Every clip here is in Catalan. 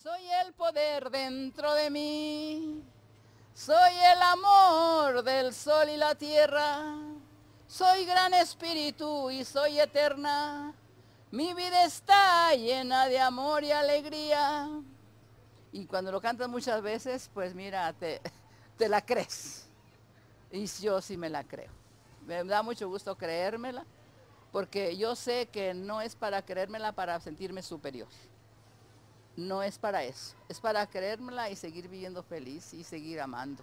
Soy el poder dentro de mí, soy el amor del sol y la tierra, soy gran espíritu y soy eterna, mi vida está llena de amor y alegría. Y cuando lo cantas muchas veces, pues mira, te la crees. Y yo sí me la creo. Me da mucho gusto creérmela, porque yo sé que no es para creérmela para sentirme superior. No es para eso, es para creérmela y seguir viviendo feliz y seguir amando.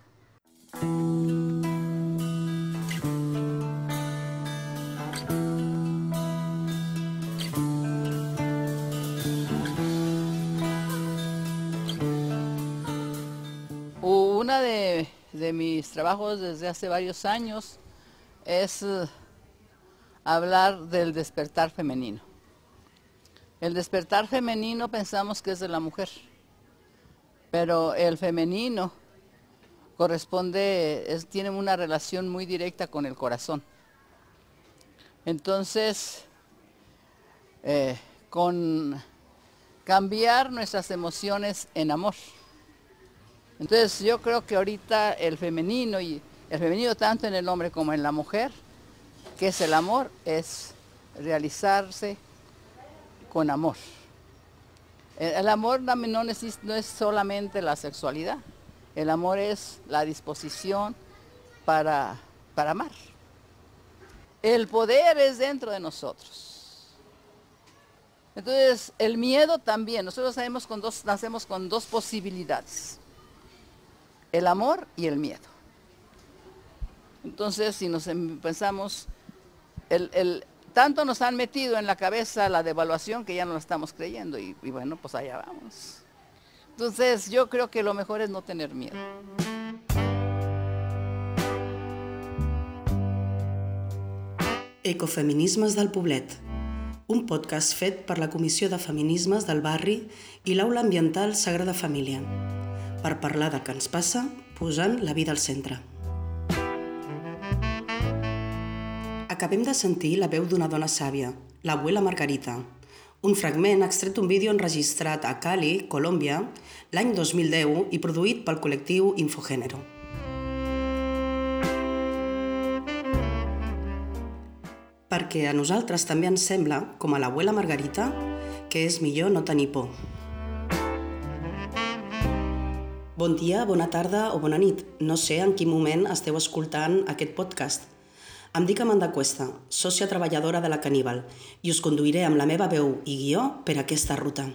Uno de mis trabajos desde hace varios años es hablar del despertar femenino. El despertar femenino pensamos que es de la mujer, pero el femenino tiene una relación muy directa con el corazón. Entonces, con cambiar nuestras emociones en amor. Entonces yo creo que ahorita el femenino tanto en el hombre como en la mujer, que es el amor, es realizarse con amor. El amor no es solamente la sexualidad, el amor es la disposición para amar. El poder es dentro de nosotros. Entonces el miedo también, nosotros nacemos con dos posibilidades, el amor y el miedo. Entonces si nos pensamos, tanto nos han metido en la cabeza la devaluación que ya no la estamos creyendo y bueno, pues allá vamos. Entonces yo creo que lo mejor es no tener miedo. Ecofeminismes del Poblet, un podcast fet per la Comissió de Feminismes del Barri i l'Aula Ambiental Sagrada Família, per parlar del que ens passa posant la vida al centre. Acabem de sentir la veu d'una dona sàvia, l'abuela Margarita, un fragment extret d'un vídeo enregistrat a Cali, Colòmbia, l'any 2010 i produït pel col·lectiu Infogénero. Perquè a nosaltres també ens sembla, com a l'abuela Margarita, que és millor no tenir por. Bon dia, bona tarda o bona nit. No sé en quin moment esteu escoltant aquest podcast. Em dic Amanda Cuesta, sòcia treballadora de la Caníbal, i us conduiré amb la meva veu i guió per aquesta ruta.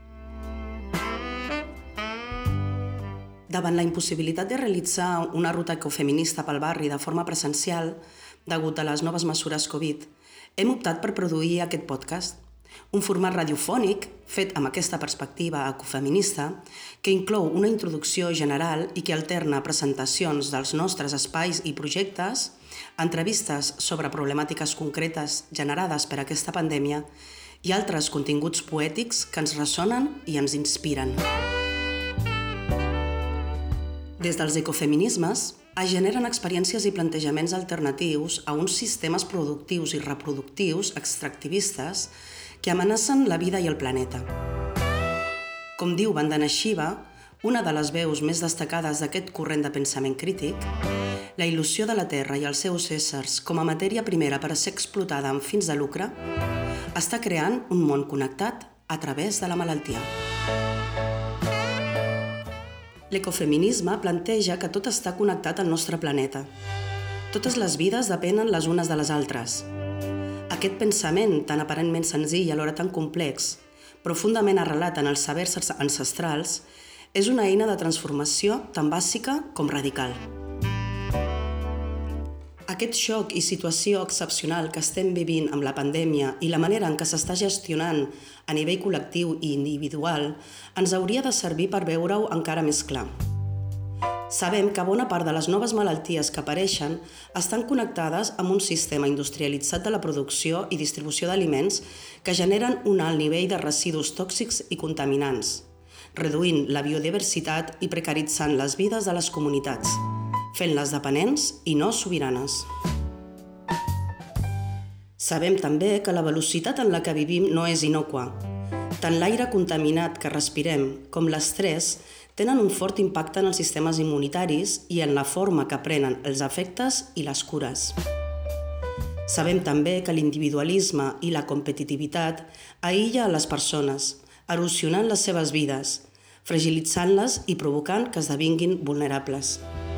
Davant la impossibilitat de realitzar una ruta ecofeminista pel barri de forma presencial, degut a les noves mesures Covid, hem optat per produir aquest podcast, un format radiofònic fet amb aquesta perspectiva ecofeminista que inclou una introducció general i que alterna presentacions dels nostres espais i projectes, entrevistes sobre problemàtiques concretes generades per aquesta pandèmia i altres continguts poètics que ens ressonen i ens inspiren. Des dels ecofeminismes es generen experiències i plantejaments alternatius a uns sistemes productius i reproductius extractivistes que amenacen la vida i el planeta. Com diu Vandana Shiva, una de les veus més destacades d'aquest corrent de pensament crític, la il·lusió de la Terra i els seus éssers com a matèria primera per a ser explotada amb fins de lucre està creant un món connectat a través de la malaltia. L'ecofeminisme planteja que tot està connectat al nostre planeta. Totes les vides depenen les unes de les altres. Aquest pensament, tan aparentment senzill i alhora tan complex, profundament arrelat en els sabers ancestrals, és una eina de transformació tan bàsica com radical. Aquest xoc i situació excepcional que estem vivint amb la pandèmia i la manera en què s'està gestionant a nivell col·lectiu i individual ens hauria de servir per veure-ho encara més clar. Sabem que bona part de les noves malalties que apareixen estan connectades amb un sistema industrialitzat de la producció i distribució d'aliments que generen un alt nivell de residus tòxics i contaminants, reduint la biodiversitat i precaritzant les vides de les comunitats, fent-les dependents i no sobiranes. Sabem també que la velocitat en la que vivim no és innocua. Tant l'aire contaminat que respirem com l'estrès tenen un fort impacte en els sistemes immunitaris i en la forma que prenen els efectes i les cures. Sabem també que l'individualisme i la competitivitat aïlla a les persones, erosionant les seves vides, fragilitzant-les i provocant que esdevinguin vulnerables.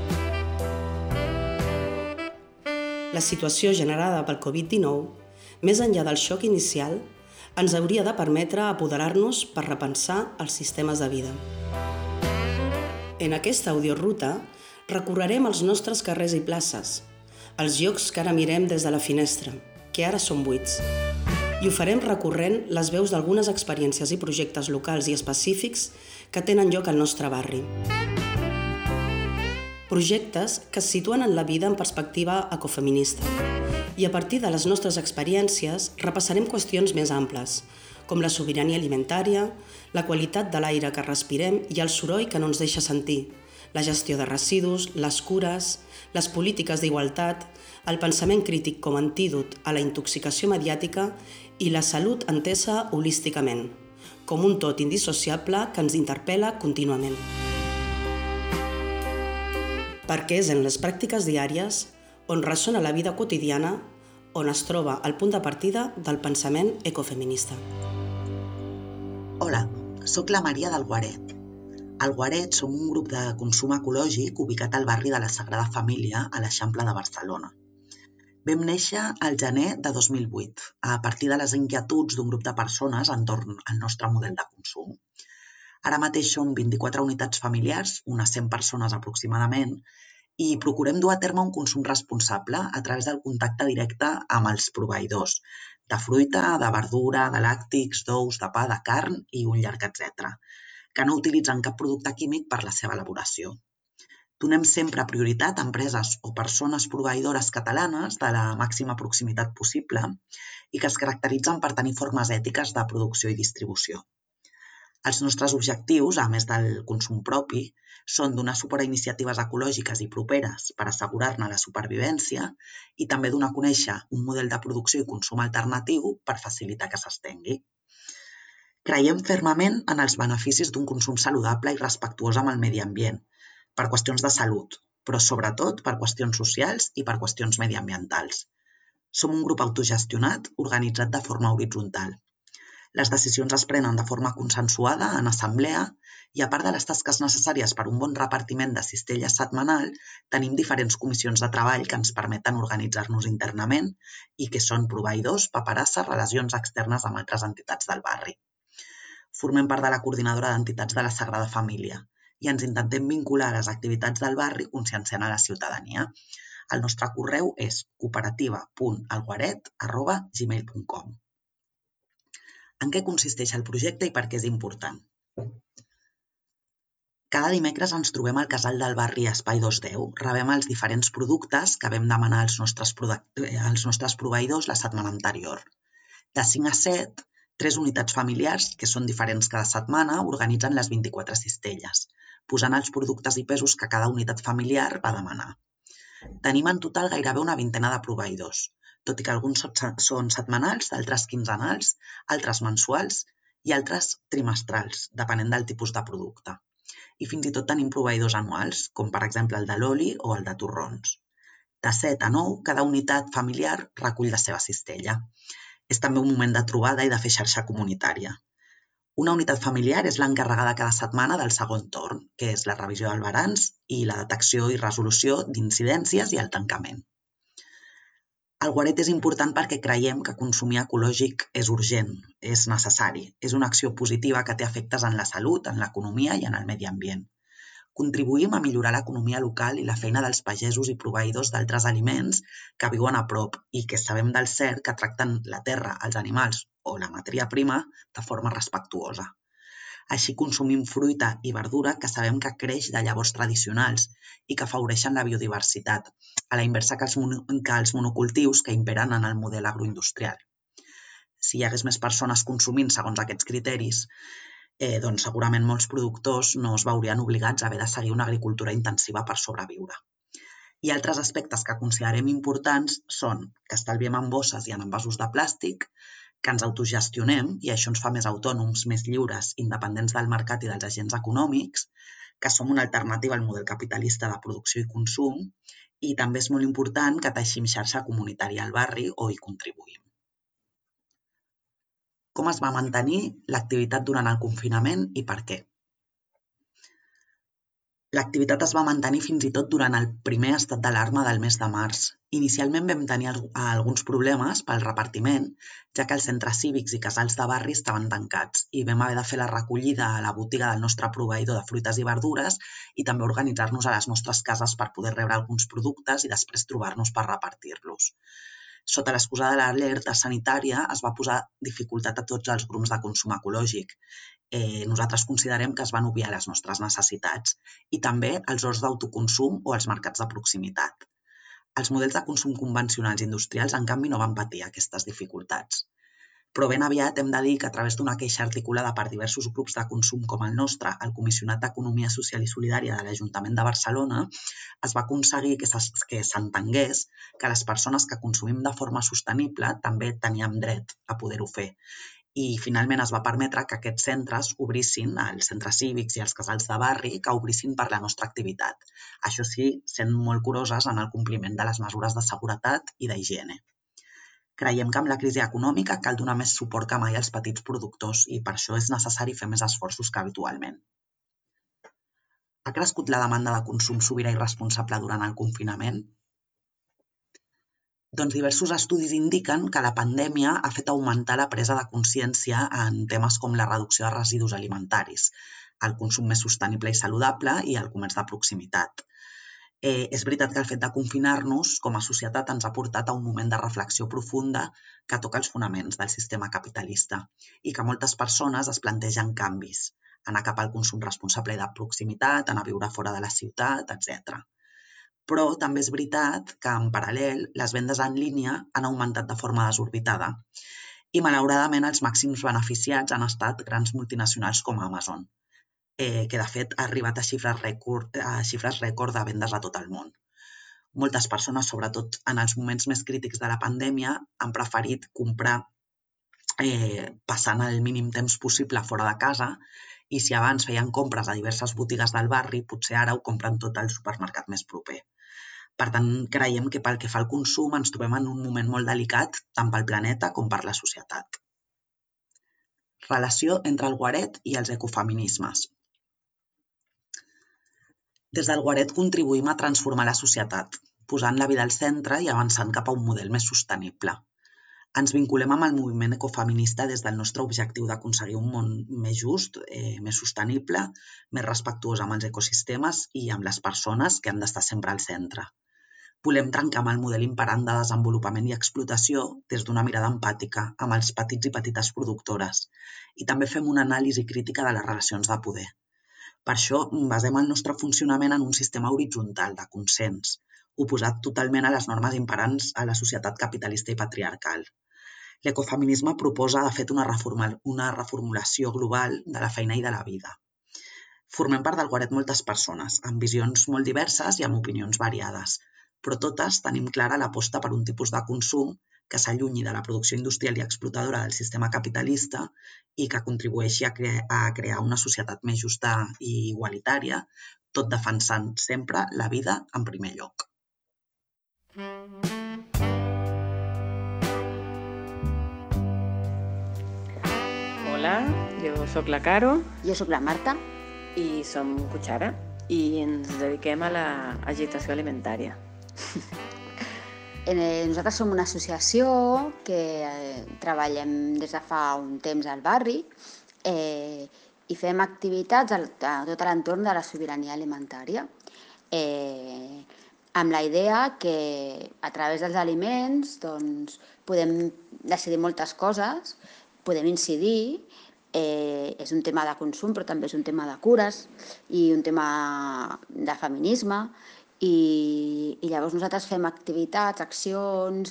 La situació generada pel Covid-19, més enllà del xoc inicial, ens hauria de permetre apoderar-nos per repensar els sistemes de vida. En aquesta audioruta recorrerem els nostres carrers i places, els llocs que ara mirem des de la finestra, que ara són buits, i ho farem recorrent les veus d'algunes experiències i projectes locals i específics que tenen lloc al nostre barri. Projectes que es situen en la vida en perspectiva ecofeminista. I a partir de les nostres experiències repassarem qüestions més amples, com la sobirania alimentària, la qualitat de l'aire que respirem i el soroll que no ens deixa sentir, la gestió de residus, les cures, les polítiques d'igualtat, el pensament crític com a antídot a la intoxicació mediàtica i la salut entesa holísticament, com un tot indissociable que ens interpel·la contínuament. Perquè és en les pràctiques diàries on ressona la vida quotidiana, on es troba el punt de partida del pensament ecofeminista. Hola, soc la Maria del Guaret. Al Guaret som un grup de consum ecològic ubicat al barri de la Sagrada Família a l'Eixample de Barcelona. Vam néixer al gener de 2008, a partir de les inquietuds d'un grup de persones entorn al nostre model de consum. Ara mateix som 24 unitats familiars, unes 100 persones aproximadament, i procurem dur a terme un consum responsable a través del contacte directe amb els proveïdors de fruita, de verdura, de làctics, d'ous, de pa, de carn i un llarg etcètera, que no utilitzen cap producte químic per la seva elaboració. Donem sempre prioritat a empreses o persones proveïdores catalanes de la màxima proximitat possible i que es caracteritzen per tenir formes ètiques de producció i distribució. Els nostres objectius, a més del consum propi, són donar suport a iniciatives ecològiques i properes per assegurar-ne la supervivència i també donar a conèixer un model de producció i consum alternatiu per facilitar que s'estengui. Creiem fermament en els beneficis d'un consum saludable i respectuós amb el medi ambient, per qüestions de salut, però sobretot per qüestions socials i per qüestions mediambientals. Som un grup autogestionat organitzat de forma horitzontal. Les decisions es prenen de forma consensuada en assemblea i a part de les tasques necessàries per un bon repartiment de cistelles setmanal, tenim diferents comissions de treball que ens permeten organitzar-nos internament i que són proveïdors, paperasses, relacions externes amb altres entitats del barri. Formem part de la coordinadora d'entitats de la Sagrada Família i ens intentem vincular a les activitats del barri conscienciant a la ciutadania. El nostre correu és cooperativa.alguaret@gmail.com. En què consisteix el projecte i per què és important? Cada dimecres ens trobem al casal del barri Espai 210. Rebem els diferents productes que vam demanar als nostres proveïdors la setmana anterior. De 5 a 7, 3 unitats familiars, que són diferents cada setmana, organitzen les 24 cistelles, posant els productes i pesos que cada unitat familiar va demanar. Tenim en total gairebé una vintena de proveïdors, tot i que alguns són setmanals, altres quinzenals, altres mensuals i altres trimestrals, depenent del tipus de producte. I fins i tot tenim proveïdors anuals, com per exemple el de l'oli o el de torrons. De 7 a 9, cada unitat familiar recull la seva cistella. És també un moment de trobada i de fer xarxa comunitària. Una unitat familiar és l'encarregada cada setmana del segon torn, que és la revisió del balanç i la detecció i resolució d'incidències i el tancament. El Guaret és important perquè creiem que consumir ecològic és urgent, és necessari, és una acció positiva que té efectes en la salut, en l'economia i en el medi ambient. Contribuïm a millorar l'economia local i la feina dels pagesos i proveïdors d'altres aliments que viuen a prop i que sabem del cert que tracten la terra, els animals o la matèria prima de forma respectuosa. Així consumim fruita i verdura que sabem que creix de llavors tradicionals i que afavoreixen la biodiversitat, a la inversa que els monocultius que imperen en el model agroindustrial. Si hi hagués més persones consumint segons aquests criteris, doncs segurament molts productors no es veurien obligats a haver de seguir una agricultura intensiva per sobreviure. I altres aspectes que considerem importants són que estalviem en bosses i en envasos de plàstic, que ens autogestionem i això ens fa més autònoms, més lliures, independents del mercat i dels agents econòmics, que som una alternativa al model capitalista de producció i consum i també és molt important que teixim xarxa comunitària al barri o hi contribuïm. Com es va mantenir l'activitat durant el confinament i per què? L'activitat es va mantenir fins i tot durant el primer estat d'alarma del mes de març. Inicialment vam tenir alguns problemes pel repartiment, ja que els centres cívics i casals de barri estaven tancats i vam haver de fer la recollida a la botiga del nostre proveïdor de fruites i verdures i també organitzar-nos a les nostres cases per poder rebre alguns productes i després trobar-nos per repartir-los. Sota l'excusa de l'alerta sanitària es va posar dificultat a tots els grups de consum ecològic. Nosaltres considerem que es van obviar les nostres necessitats i també els horts d'autoconsum o els mercats de proximitat. Els models de consum convencionals i industrials, en canvi, no van patir aquestes dificultats. Però ben aviat hem de dir que a través d'una queixa articulada per diversos grups de consum com el nostre, el Comissionat d'Economia Social i Solidària de l'Ajuntament de Barcelona, es va aconseguir que s'entengués que les persones que consumim de forma sostenible també teníem dret a poder-ho fer. I finalment es va permetre que aquests centres obrissin, els centres cívics i els casals de barri, que obrissin per la nostra activitat. Això sí, sent molt curoses en el compliment de les mesures de seguretat i d'higiene. Creiem que amb la crisi econòmica cal donar més suport que mai als petits productors i per això és necessari fer més esforços que habitualment. Ha crescut la demanda de consum sobirà i responsable durant el confinament? Doncs diversos estudis indiquen que la pandèmia ha fet augmentar la presa de consciència en temes com la reducció de residus alimentaris, el consum més sostenible i saludable i el comerç de proximitat. És veritat que el fet de confinar-nos com a societat ens ha portat a un moment de reflexió profunda que toca els fonaments del sistema capitalista i que moltes persones es plantegen canvis, anar cap al consum responsable i de proximitat, anar a viure fora de la ciutat, etc. Però també és veritat que, en paral·lel, les vendes en línia han augmentat de forma desorbitada i, malauradament, els màxims beneficiats han estat grans multinacionals com Amazon, que, de fet, ha arribat a xifres rècord de vendes a tot el món. Moltes persones, sobretot en els moments més crítics de la pandèmia, han preferit comprar passant el mínim temps possible fora de casa i si abans feien compres a diverses botigues del barri, potser ara ho compren tot al supermercat més proper. Per tant, creiem que pel que fa al consum ens trobem en un moment molt delicat tant pel planeta com per la societat. Relació entre el guaret i els ecofeminismes. Des del guaret contribuïm a transformar la societat, posant la vida al centre i avançant cap a un model més sostenible. Ens vinculem amb el moviment ecofeminista des del nostre objectiu d'aconseguir un món més just, més sostenible, més respectuós amb els ecosistemes i amb les persones que han d'estar sempre al centre. Volem trencar amb el model imperant de desenvolupament i explotació des d'una mirada empàtica amb els petits i petites productores i també fem una anàlisi crítica de les relacions de poder. Per això basem el nostre funcionament en un sistema horitzontal de consens, oposat totalment a les normes imperants a la societat capitalista i patriarcal. L'ecofeminisme proposa, de fet, una reformulació global de la feina i de la vida. Formem part del guaret moltes persones, amb visions molt diverses i amb opinions variades, però totes tenim clara l'aposta per un tipus de consum que s'allunyi de la producció industrial i explotadora del sistema capitalista i que contribueixi a crear una societat més justa i igualitària, tot defensant sempre la vida en primer lloc. Hola, jo sóc la Caro. Jo sóc la Marta. I som Cuchara i ens dediquem a l'agitació alimentària. Nosaltres som una associació que treballem des de fa un temps al barri i fem activitats a tot l'entorn de la sobirania alimentària. Amb la idea que a través dels aliments podem decidir moltes coses, podem incidir, és un tema de consum però també és un tema de cures i un tema de feminisme i llavors nosaltres fem activitats, accions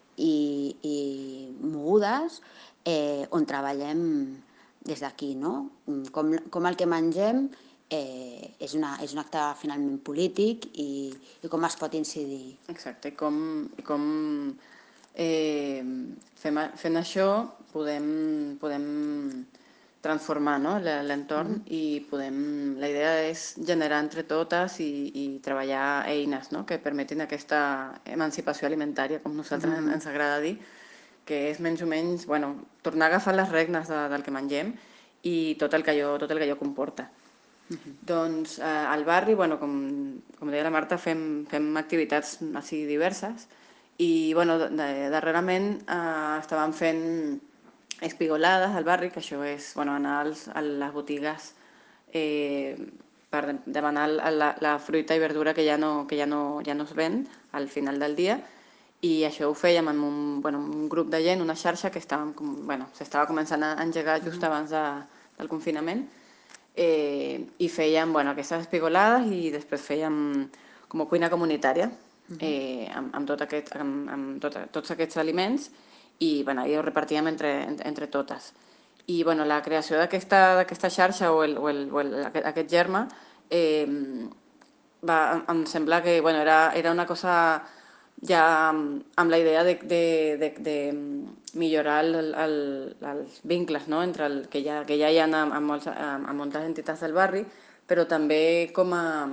i mogudes on treballem des d'aquí, no? Com el que mengem és un acte finalment polític i com es pot incidir. Exacte, com fent això podem transformar, no?, l'entorn i la idea és generar entre totes i treballar eines, no?, que permetin aquesta emancipació alimentària, com nosaltres ens agrada dir, que és menys o menys, bueno, tornar a agafar les regnes del que mengem i tot el que allò comporta. Doncs al barri, bueno, com deia la Marta, fem activitats així diverses i bueno, darrerament estàvem fent espigolades al barri, que això és anar a les botigues per demanar la fruita i verdura que ja no es ven al final del dia, i això ho fèiem amb un grup de gent, una xarxa que s'estava començant a engegar just abans del confinament, i fèiem aquestes espigolades i després fèiem com cuina comunitària amb tots aquests aliments i ho repartíem entre totes. I la creació d'aquesta xarxa o aquest germe em sembla que era una cosa ja amb la idea de millorar els vincles, no?, entre que ja hi ha amb moltes entitats del barri, però també com a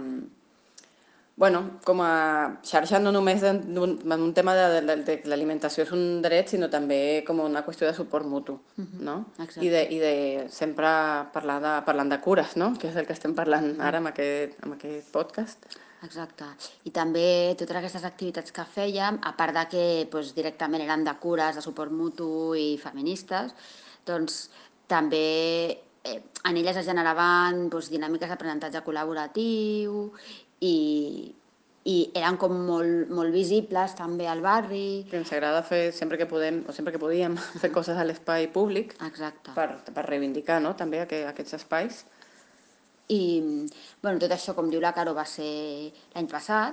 xarxa no només en un tema de l'alimentació és un dret, sinó també com una qüestió de suport mutu, no? I de sempre parlant de cures, no?, que és el que estem parlant ara amb aquest podcast. Exacte. I també totes aquestes activitats que fèiem, a part de que directament eren de cures, de suport mutu i feministes, doncs també en elles es generaven dinàmiques d'aprenentatge col·laboratiu i eren com molt visibles també al barri. Que ens agrada fer sempre que podem o sempre que podíem fer coses a l'espai públic. Exacte. Per reivindicar, no?, també aquests espais. I tot això, com diu la Caro, va ser l'any passat,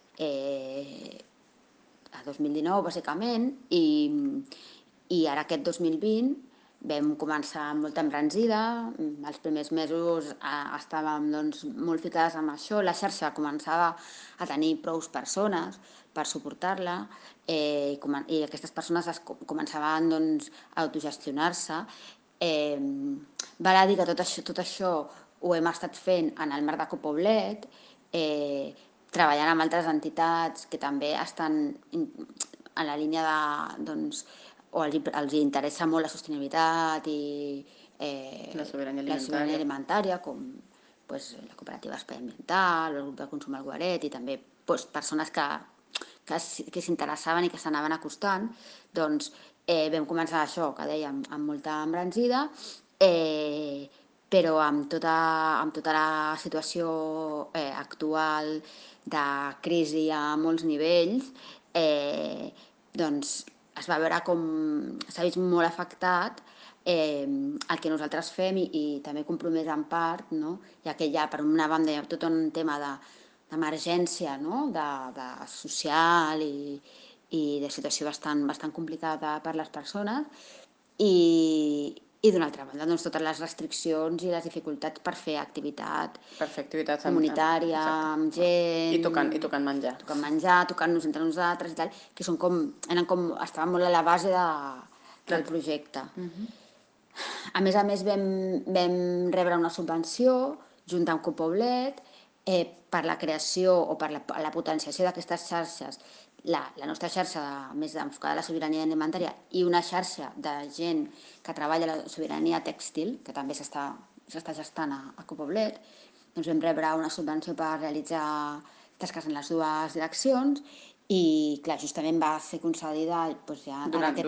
a 2019 bàsicament, i ara aquest 2020 vam començar amb molta embranzida. Els primers mesos estàvem molt ficades amb això, la xarxa començava a tenir prou persones per suportar-la i aquestes persones començaven a autogestionar-se. Val a dir que tot això ho hem estat fent en el marc de Copoblet, treballant amb altres entitats que també estan en la línia o els interessa molt la sostenibilitat i la sobirania alimentària, com la cooperativa Espai Ambiental, el grup de consum al Guaret, i també persones que s'interessaven i que s'anaven acostant. Doncs vam començar això, que dèiem, amb molta embranzida, però amb tota la situació actual de crisi a molts nivells, doncs es va veure com s'ha vist molt afectat el que nosaltres fem i també compromès en part, no?, ja que hi ha per una banda tot un tema d'emergència, no?, de social i de situació bastant complicada per les persones, i d'una altra banda totes les restriccions i les dificultats per fer activitat comunitària amb gent, i tocant menjar, tocant-nos entre nosaltres i tal, que estaven molt a la base del projecte. A més vam rebre una subvenció junt amb Copoblet per la creació o per la potenciació d'aquestes xarxes, la nostra xarxa més enfocada a la sobirania alimentària i una xarxa de gent que treballa la sobirania tèxtil, que també s'està gestant a Copoblet. Doncs vam rebre una subvenció per realitzar tasques en les dues direccions i, clar, justament va ser concedida ja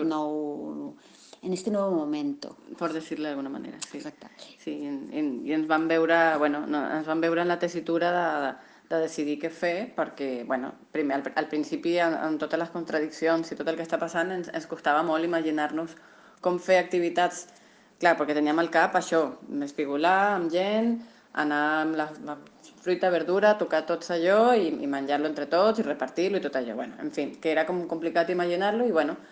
en este nuevo momento. Por decirlo de alguna manera, sí. Exacte. Sí, i ens van veure en la tessitura de decidir què fer, perquè, primer, al principi, amb totes les contradiccions i tot el que està passant, ens costava molt imaginar-nos com fer activitats, clar, perquè teníem al cap això, espigolar amb gent, anar amb la fruita, verdura, tocar tot allò i menjar-lo entre tots i repartir-lo i tot allò. En fi, que era com complicat imaginar-lo i,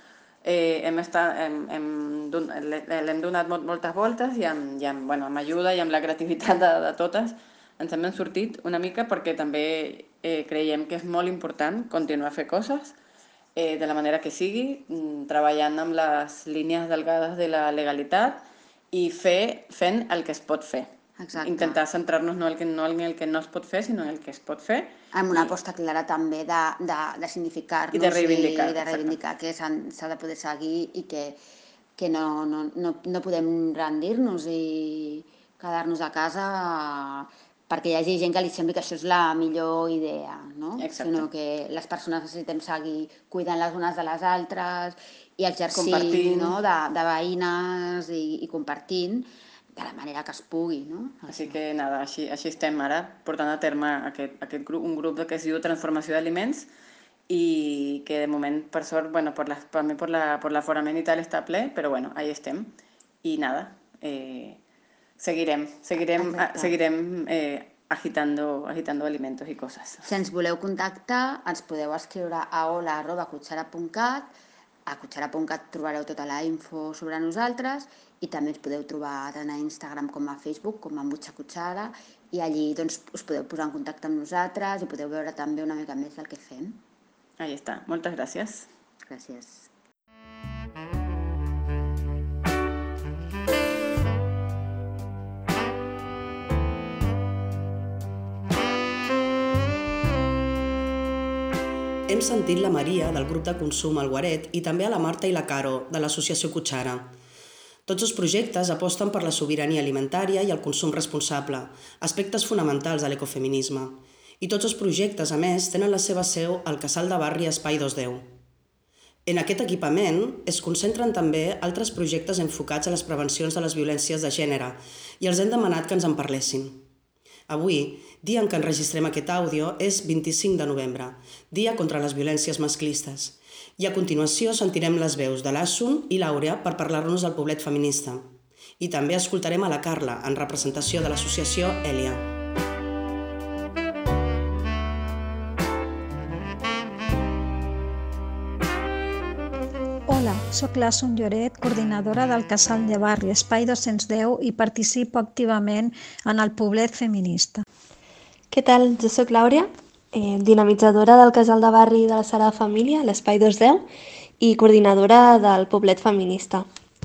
l'hem donat moltes voltes i amb ajuda i amb la creativitat de totes ens hem sortit una mica, perquè també creiem que és molt important continuar a fer coses de la manera que sigui, treballant amb les línies delgades de la legalitat i fent el que es pot fer. Exacte. Intentar centrar-nos no en el que no es pot fer, sinó en el que es pot fer. Amb una aposta clara també de significar-nos I de reivindicar, i de reivindicar que s'ha de poder seguir i que no podem rendir-nos i quedar-nos a casa perquè hi hagi gent que li sembli que això és la millor idea, no? Exacte. Sinó que les persones necessitem seguir cuidant les unes de les altres i exercint, compartint, no? de veïnes i compartint de la manera que es pugui, no? Així que nada, així estem ara portant a terme un grup que es diu Transformació d'Aliments i que de moment, per sort, bueno, per l'aforament i tal està ple, però bueno, ahí estem. I nada, seguirem agitando alimentos y cosas. Si ens voleu contactar, ens podeu escriure a hola@cuchara.cat. A cuchara.cat trobareu tota la info sobre nosaltres i també ens podeu trobar tant a Instagram com a Facebook, com a Mucha Cuchara, i allí doncs, us podeu posar en contacte amb nosaltres i podeu veure també una mica més del que fem. Ahí està. Moltes gràcies. Gràcies. Hem sentit la Maria, del grup de consum El Guaret, i també a la Marta i la Caro, de l'associació Cuchara. Tots els projectes aposten per la sobirania alimentària i el consum responsable, aspectes fonamentals de l'ecofeminisme. I tots els projectes, a més, tenen la seva seu al casal de barri Espai 210. En aquest equipament es concentren també altres projectes enfocats a les prevencions de les violències de gènere i els hem demanat que ens en parlessin. Avui, dia en què enregistrem aquest àudio, és 25 de novembre, dia contra les violències masclistes. I a continuació sentirem les veus de l'Assun i l'Àurea per parlar-nos del poblet feminista. I també escoltarem a la Carla, en representació de l'associació Èlia. Hola, soc l'Assun Lloret, coordinadora del Casal de Barri Espai 210 i participo activament en el poblet feminista. Què tal? Jo soc l'Àurea, dinamitzadora del Casal de Barri de la Sagrada Família, l'Espai 210, i coordinadora del poblet feminista.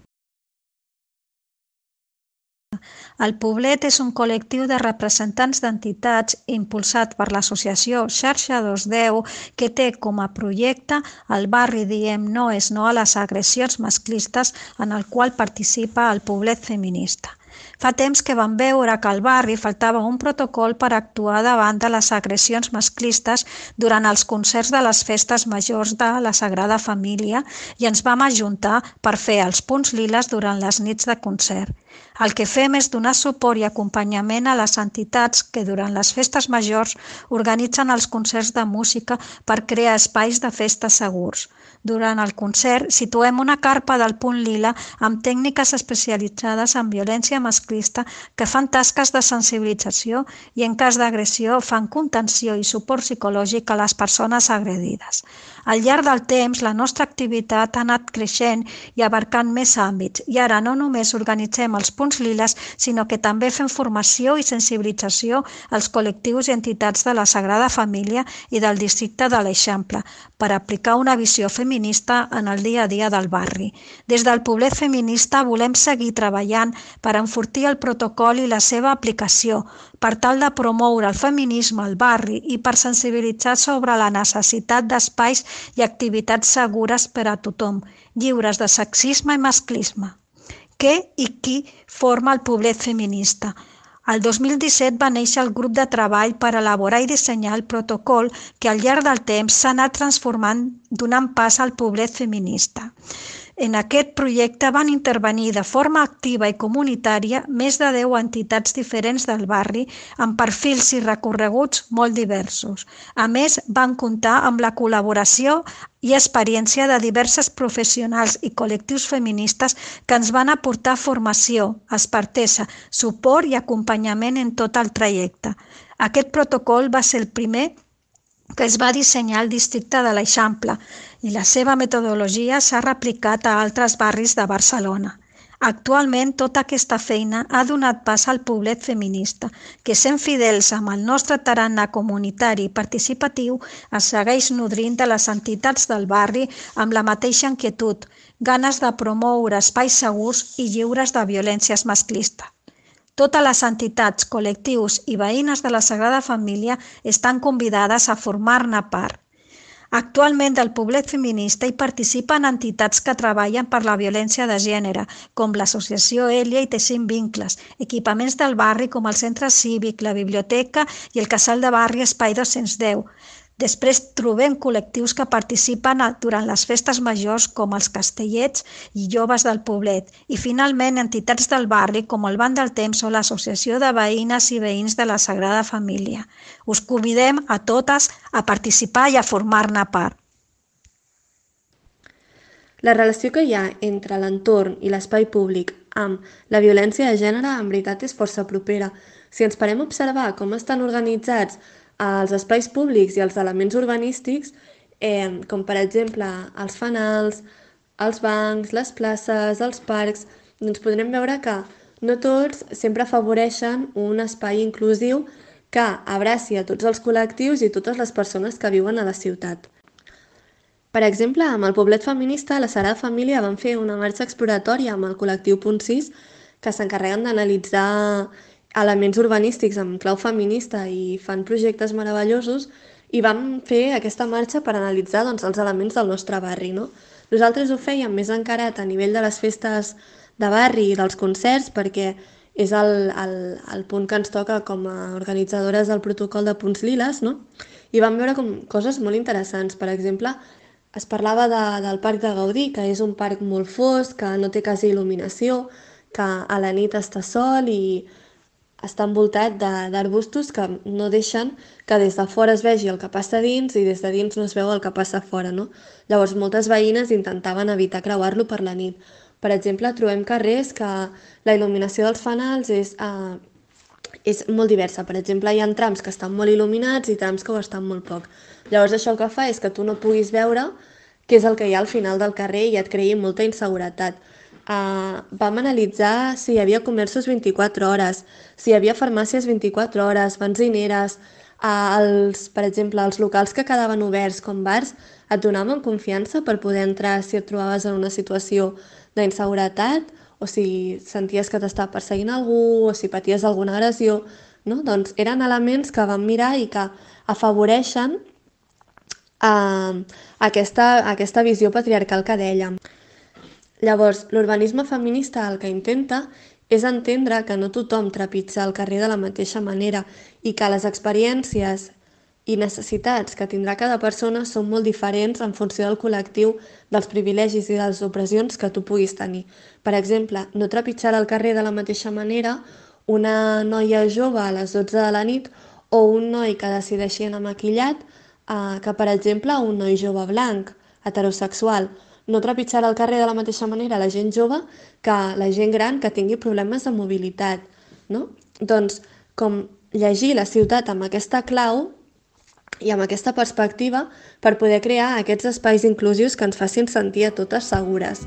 El poblet és un col·lectiu de representants d'entitats impulsat per l'associació Xarxa 210 que té com a projecte el barri Diem No és No a les agressions masclistes en el qual participa el poblet feminista. Fa temps que vam veure que al barri faltava un protocol per actuar davant de les agressions masclistes durant els concerts de les festes majors de la Sagrada Família i ens vam ajuntar per fer els punts liles durant les nits de concert. El que fem és donar suport i acompanyament a les entitats que durant les festes majors organitzen els concerts de música per crear espais de festes segurs. Durant el concert situem una carpa del punt lila amb tècniques especialitzades en violència masclista que fan tasques de sensibilització i en cas d'agressió fan contenció i suport psicològic a les persones agredides. Al llarg del temps la nostra activitat ha anat creixent i abarcant més àmbits i ara no només organitzem els punts liles sinó que també fem formació i sensibilització als col·lectius i entitats de la Sagrada Família i del districte de l'Eixample per aplicar una visió feminista en el dia a dia del barri. Des del poblet feminista volem seguir treballant per enfortir el protocol i la seva aplicació, per tal de promoure el feminisme al barri i per sensibilitzar sobre la necessitat d'espais i activitats segures per a tothom, lliures de sexisme i masclisme. Què i qui forma el poblet feminista? El 2017 va néixer el grup de treball per elaborar i dissenyar el protocol que al llarg del temps s'ha anat transformant donant pas al poblet feminista. En aquest projecte van intervenir de forma activa i comunitària més de 10 entitats diferents del barri amb perfils i recorreguts molt diversos. A més, van comptar amb la col·laboració i experiència de diverses professionals i col·lectius feministes que ens van aportar formació, expertesa, suport i acompanyament en tot el trajecte. Aquest protocol va ser el primer que es va dissenyar al districte de l'Eixample i la seva metodologia s'ha replicat a altres barris de Barcelona. Actualment, tota aquesta feina ha donat pas al poblet feminista, que sent fidels amb el nostre tarannà comunitari i participatiu, es segueix nodrint de les entitats del barri amb la mateixa inquietud, ganes de promoure espais segurs i lliures de violències masclistes. Totes les entitats, col·lectius i veïnes de la Sagrada Família estan convidades a formar-ne part. Actualment, del poblet feminista hi participen entitats que treballen per la violència de gènere, com l'Associació Elia i Teixint Vincles, equipaments del barri com el Centre Cívic, la Biblioteca i el Casal de Barri Espai 210. Després trobem col·lectius que participen durant les festes majors com els castellets i joves del poblet i finalment entitats del barri com el Banc del Temps o l'Associació de Veïnes i Veïns de la Sagrada Família. Us convidem a totes a participar i a formar-ne part. La relació que hi ha entre l'entorn i l'espai públic amb la violència de gènere en veritat és força propera. Si ens parem a observar com estan organitzats els espais públics i els elements urbanístics, com per exemple els fanals, els bancs, les places, els parcs, doncs podrem veure que no tots sempre afavoreixen un espai inclusiu que abraci a tots els col·lectius i totes les persones que viuen a la ciutat. Per exemple, amb el poblet feminista, la Sagrada Família van fer una marxa exploratòria amb el col·lectiu Punt 6 que s'encarreguen d'analitzar elements urbanístics amb clau feminista i fan projectes meravellosos i vam fer aquesta marxa per analitzar els elements del nostre barri. Nosaltres ho fèiem més encarat a nivell de les festes de barri i dels concerts perquè és el punt que ens toca com a organitzadores del protocol de Punts Liles, i vam veure coses molt interessants. Per exemple, es parlava del Parc de Gaudí, que és un parc molt fosc, que no té quasi il·luminació, que a la nit està sol i està envoltat d'arbustos que no deixen que des de fora es vegi el que passa dins i des de dins no es veu el que passa fora. Llavors, moltes veïnes intentaven evitar creuar-lo per la nit. Per exemple, trobem carrers que la il·luminació dels fanals és molt diversa. Per exemple, hi ha trams que estan molt il·luminats i trams que ho estan molt poc. Llavors, això el que fa és que tu no puguis veure què és el que hi ha al final del carrer i et creï molta inseguretat. Vam analitzar si hi havia comerços 24 hores, si hi havia farmàcies 24 hores, benzineres, per exemple, els locals que quedaven oberts com bars et donaven confiança per poder entrar si et trobaves en una situació d'inseguretat o si senties que t'estava perseguint algú o si paties alguna agressió. Doncs eren elements que vam mirar i que afavoreixen aquesta visió patriarcal que dèiem. Llavors, l'urbanisme feminista el que intenta és entendre que no tothom trepitja el carrer de la mateixa manera i que les experiències i necessitats que tindrà cada persona són molt diferents en funció del col·lectiu, dels privilegis i de les opressions que tu puguis tenir. Per exemple, no trepitjarà el carrer de la mateixa manera una noia jove a les 12 de la nit o un noi que decideixi anar maquillat que, per exemple, un noi jove blanc, heterosexual. No trepitjarà el carrer de la mateixa manera la gent jove que la gent gran que tingui problemes de mobilitat. Doncs, com llegir la ciutat amb aquesta clau i amb aquesta perspectiva per poder crear aquests espais inclusius que ens facin sentir a totes segures.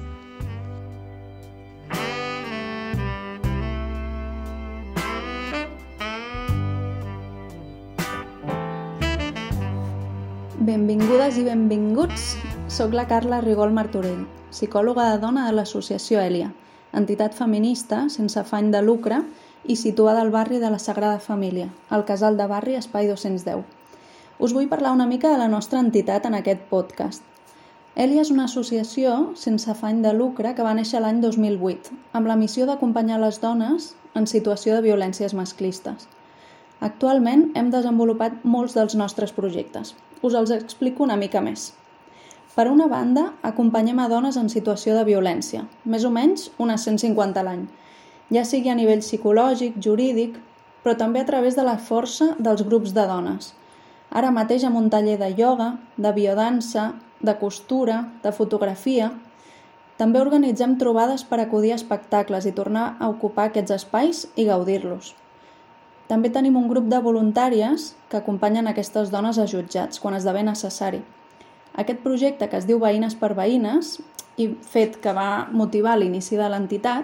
Benvingudes i benvinguts. Soc la Carla Rigol Martorell, psicòloga de dona de l'Associació Elia, entitat feminista sense afany de lucre i situada al barri de la Sagrada Família, al Casal de Barri Espai 210. Us vull parlar una mica de la nostra entitat en aquest podcast. Elia és una associació sense afany de lucre que va néixer l'any 2008, amb la missió d'acompanyar les dones en situació de violències masclistes. Actualment hem desenvolupat molts dels nostres projectes. Us els explico una mica més. Per una banda, acompanyem a dones en situació de violència, més o menys unes 150 a l'any, ja sigui a nivell psicològic, jurídic, però també a través de la força dels grups de dones. Ara mateix amb un taller de ioga, de biodansa, de costura, de fotografia. També organitzem trobades per acudir a espectacles i tornar a ocupar aquests espais i gaudir-los. També tenim un grup de voluntàries que acompanyen aquestes dones a jutjats quan esdevé necessari. Aquest projecte, que es diu Veïnes per Veïnes, i fet que va motivar l'inici de l'entitat,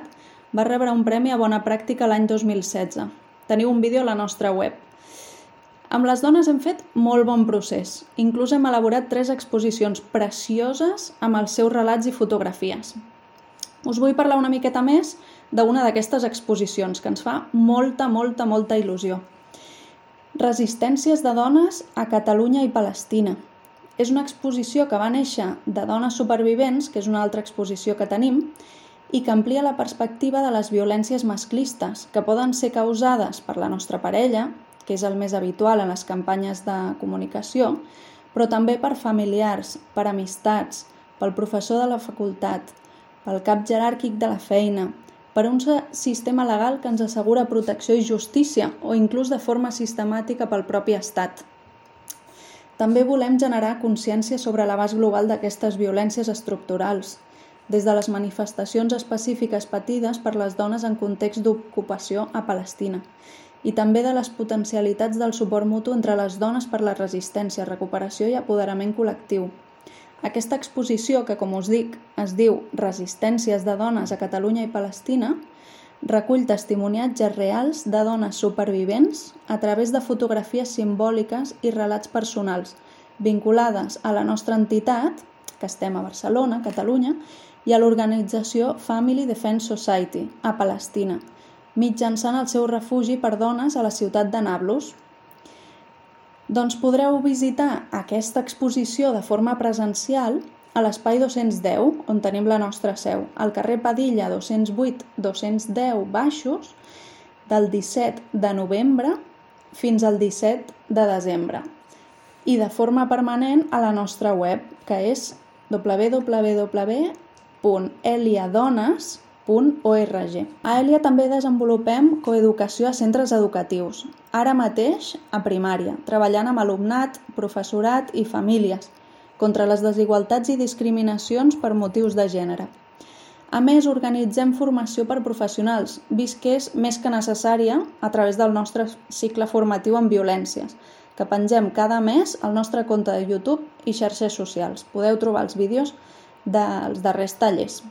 Va rebre un premi a Bona Pràctica l'any 2016. Teniu un vídeo a la nostra web. Amb les dones hem fet molt bon procés. Inclús hem elaborat 3 exposicions precioses amb els seus relats i fotografies. Us vull parlar una miqueta més d'una d'aquestes exposicions, que ens fa molta il·lusió. Resistències de dones a Catalunya i Palestina. És una exposició que va néixer de Dones Supervivents, que és una altra exposició que tenim, i que amplia la perspectiva de les violències masclistes, que poden ser causades per la nostra parella, que és el més habitual en les campanyes de comunicació, però també per familiars, per amistats, pel professor de la facultat, pel cap jeràrquic de la feina, per un sistema legal que ens assegura protecció i justícia, o inclús de forma sistemàtica pel propi Estat. També volem generar consciència sobre l'abast global d'aquestes violències estructurals, des de les manifestacions específiques patides per les dones en context d'ocupació a Palestina, i també de les potencialitats del suport mutu entre les dones per la resistència, recuperació i apoderament col·lectiu. Aquesta exposició, que com us dic, es diu Resistències de dones a Catalunya i Palestina, recull testimoniatges reals de dones supervivents a través de fotografies simbòliques i relats personals, vinculades a la nostra entitat, que estem a Barcelona, Catalunya, i a l'organització Family Defense Society, a Palestina, mitjançant el seu refugi per dones a la ciutat de Nablus. Doncs podreu visitar aquesta exposició de forma presencial a l'espai 210, on tenim la nostra seu, al carrer Padilla 208-210 baixos, del 17 de novembre fins al 17 de desembre. I de forma permanent a la nostra web, que és www.eliadones.org. A Elia també desenvolupem coeducació a centres educatius, ara mateix a primària, treballant amb alumnat, professorat i famílies, contra les desigualtats i discriminacions per motius de gènere. A més, organitzem formació per professionals, vist que és més que necessària a través del nostre cicle formatiu en violències, que pengem cada mes al nostre compte de YouTube i xarxes socials. Podeu trobar els vídeos dels darrers tallers.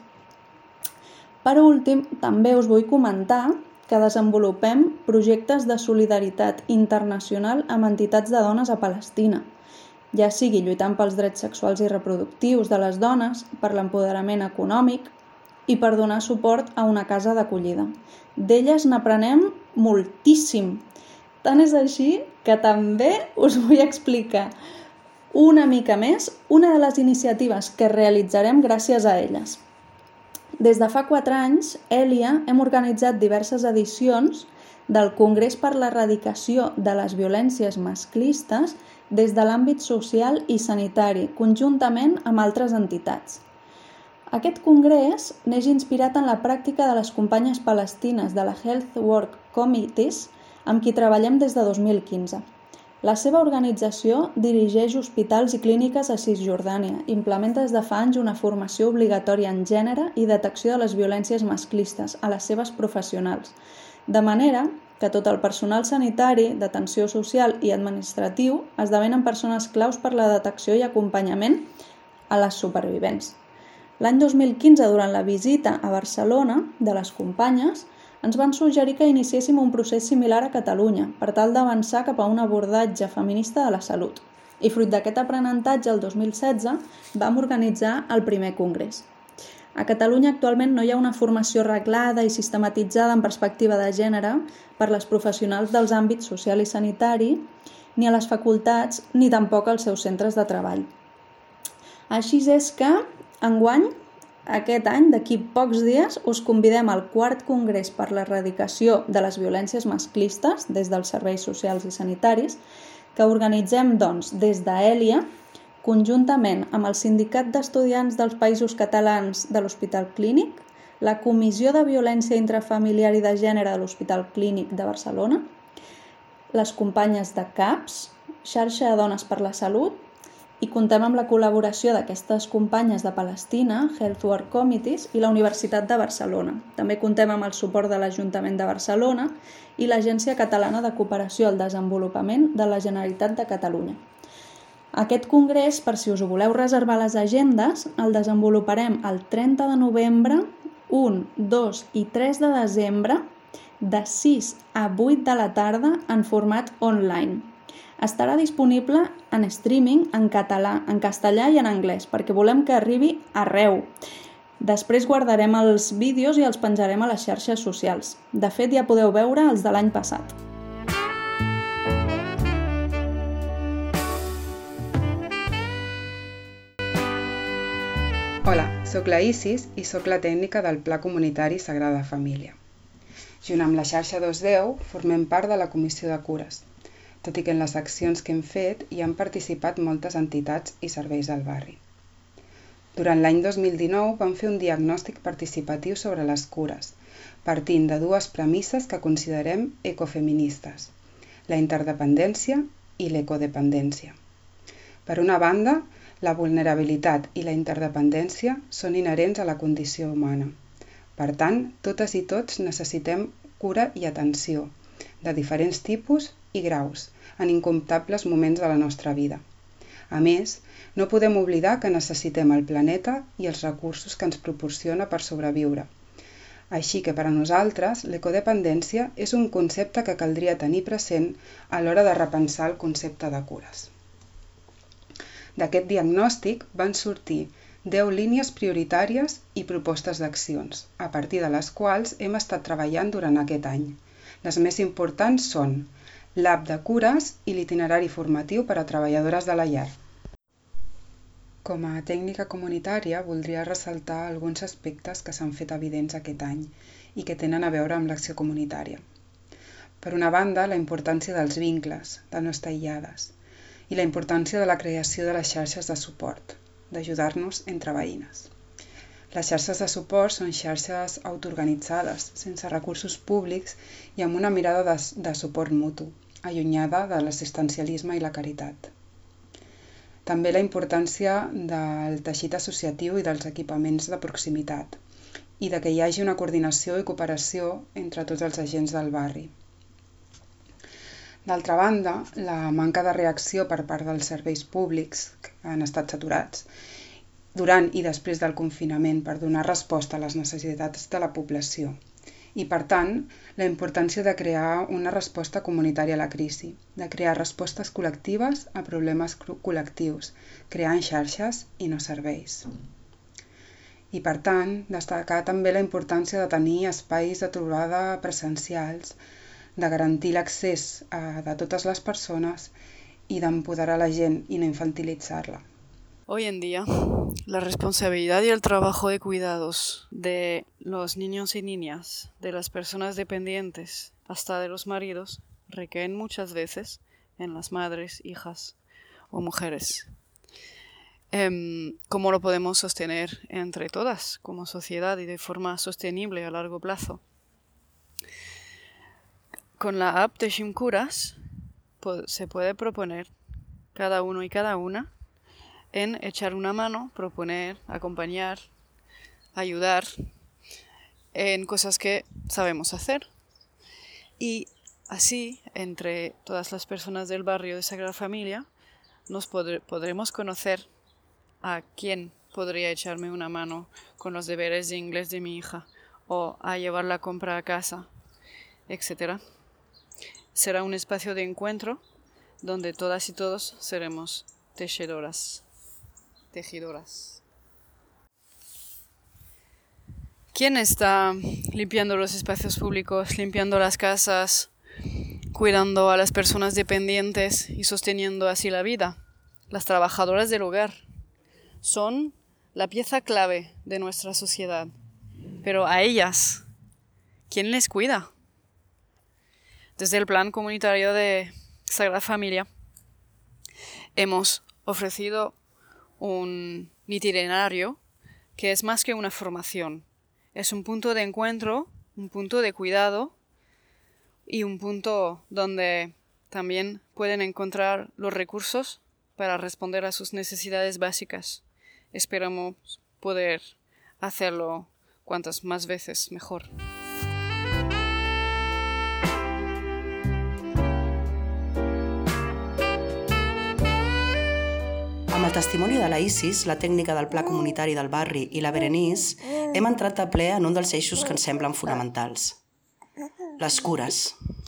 Per últim, també us vull comentar que desenvolupem projectes de solidaritat internacional amb entitats de dones a Palestina, ja sigui lluitant pels drets sexuals i reproductius de les dones, per l'empoderament econòmic i per donar suport a una casa d'acollida. D'elles n'aprenem moltíssim. Tant és així que també us vull explicar una mica més una de les iniciatives que realitzarem gràcies a elles. Des de fa 4 anys, Elia hem organitzat diverses edicions del Congrés per l'Erradicació de les Violències Masclistes des de l'àmbit social i sanitari, conjuntament amb altres entitats. Aquest congrés neix inspirat en la pràctica de les companyes palestines de la Health Work Committees, amb qui treballem des de 2015. La seva organització dirigeix hospitals i clíniques a Cisjordània i implementa des de fa anys una formació obligatòria en gènere i detecció de les violències masclistes a les seves professionals, de manera que tot el personal sanitari, d'atenció social i administratiu esdevenen persones claus per la detecció i acompanyament a les supervivents. L'any 2015, durant la visita a Barcelona de les companyes, ens van suggerir que iniciéssim un procés similar a Catalunya per tal d'avançar cap a un abordatge feminista de la salut. I fruit d'aquest aprenentatge, el 2016, vam organitzar el primer congrés. A Catalunya actualment no hi ha una formació reglada i sistematitzada en perspectiva de gènere per les professionals dels àmbits social i sanitari, ni a les facultats, ni tampoc als seus centres de treball. Així és que, enguany, aquest any, d'aquí pocs dies, us convidem al 4è Congrés per l'Erradicació de les Violències Masclistes des dels serveis socials i sanitaris, que organitzem, doncs, des d'Elia, conjuntament amb el Sindicat d'Estudiants dels Països Catalans de l'Hospital Clínic, la Comissió de Violència Intrafamiliar i de Gènere de l'Hospital Clínic de Barcelona, les companyes de CAPS, Xarxa de Dones per la Salut, i contem amb la col·laboració d'aquestes companyes de Palestina, Health Work Committees, i la Universitat de Barcelona. També contem amb el suport de l'Ajuntament de Barcelona i l'Agència Catalana de Cooperació al Desenvolupament de la Generalitat de Catalunya. Aquest congrés, per si us ho voleu reservar a les agendes, el desenvoluparem el 30 de novembre 1, 2 i 3 de desembre de 6 a 8 de la tarda en format online. Estarà disponible en streaming en català, en castellà i en anglès, perquè volem que arribi arreu. Després guardarem els vídeos i els penjarem a les xarxes socials. De fet, ja podeu veure els de l'any passat. Hola, soc la Isis i soc la tècnica del Pla Comunitari Sagrada Família. Junt amb la xarxa 210 formem part de la Comissió de Cures, tot i que en les accions que hem fet hi han participat moltes entitats i serveis del barri. Durant l'any 2019 vam fer un diagnòstic participatiu sobre les cures, partint de dues premisses que considerem ecofeministes, la interdependència i l'ecodependència. Per una banda, la vulnerabilitat i la interdependència són inherents a la condició humana. Per tant, totes i tots necessitem cura i atenció, de diferents tipus i graus, en incomptables moments de la nostra vida. A més, no podem oblidar que necessitem el planeta i els recursos que ens proporciona per sobreviure. Així que per a nosaltres, l'ecodependència és un concepte que caldria tenir present a l'hora de repensar el concepte de cures. D'aquest diagnòstic van sortir 10 línies prioritàries i propostes d'accions, a partir de les quals hem estat treballant durant aquest any. Les més importants són l'app de cures i l'itinerari formatiu per a treballadores de la llar. Com a tècnica comunitària, voldria ressaltar alguns aspectes que s'han fet evidents aquest any i que tenen a veure amb l'acció comunitària. Per una banda, la importància dels vincles, de no estar aïllades, i la importància de la creació de les xarxes de suport, d'ajudar-nos entre veïnes. Les xarxes de suport són xarxes autoorganitzades, sense recursos públics i amb una mirada de suport mutu, allunyada de l'assistencialisme i la caritat. També la importància del teixit associatiu i dels equipaments de proximitat i de que hi hagi una coordinació i cooperació entre tots els agents del barri. D'altra banda, la manca de reacció per part dels serveis públics que han estat saturats durant i després del confinament per donar resposta a les necessitats de la població i, per tant, la importància de crear una resposta comunitària a la crisi, de crear respostes col·lectives a problemes col·lectius, creant xarxes i no serveis. I, per tant, destacar també la importància de tenir espais de trobada presencials, de garantir l'accés de totes les persones y de empoderar a la gent y no infantilizarla. Hoy en día, la responsabilidad y el trabajo de cuidados de los niños y niñas, de las personas dependientes, hasta de los maridos, recaen muchas veces en las madres, hijas o mujeres. ¿Cómo lo podemos sostener entre todas como sociedad y de forma sostenible a largo plazo? Con la app de Ximcuras se puede proponer cada uno y cada una en echar una mano, proponer, acompañar, ayudar en cosas que sabemos hacer. Y así, entre todas las personas del barrio de Sagrada Familia, nos podremos conocer a quién podría echarme una mano con los deberes de inglés de mi hija o a llevar la compra a casa, etc. Será un espacio de encuentro donde todas y todos seremos tejedoras. ¿Quién está limpiando los espacios públicos, limpiando las casas, cuidando a las personas dependientes y sosteniendo así la vida? Las trabajadoras del hogar son la pieza clave de nuestra sociedad. Pero a ellas, ¿quién les cuida? Desde el Plan Comunitario de Sagrada Familia hemos ofrecido un itinerario que es más que una formación. Es un punto de encuentro, un punto de cuidado y un punto donde también pueden encontrar los recursos para responder a sus necesidades básicas. Esperamos poder hacerlo cuantas más veces mejor. Amb el testimoni de la Isis, la tècnica del Pla Comunitari del Barri i la Berenice, hem entrat de ple en un dels eixos que ens semblen fonamentals: les cures.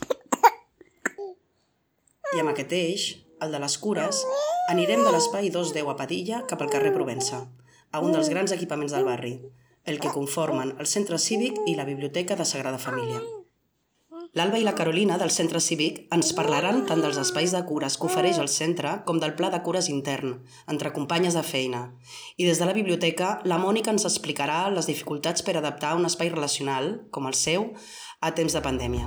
I amb aquest eix, el de les cures, anirem de l'espai 210 a Padilla cap al carrer Provença, a un dels grans equipaments del barri, el que conformen el Centre Cívic i la Biblioteca de Sagrada Família. L'Alba i la Carolina, del Centre Cívic, ens parlaran tant dels espais de cures que ofereix el centre com del pla de cures intern, entre companyes de feina. I des de la biblioteca, la Mònica ens explicarà les dificultats per adaptar un espai relacional, com el seu, a temps de pandèmia.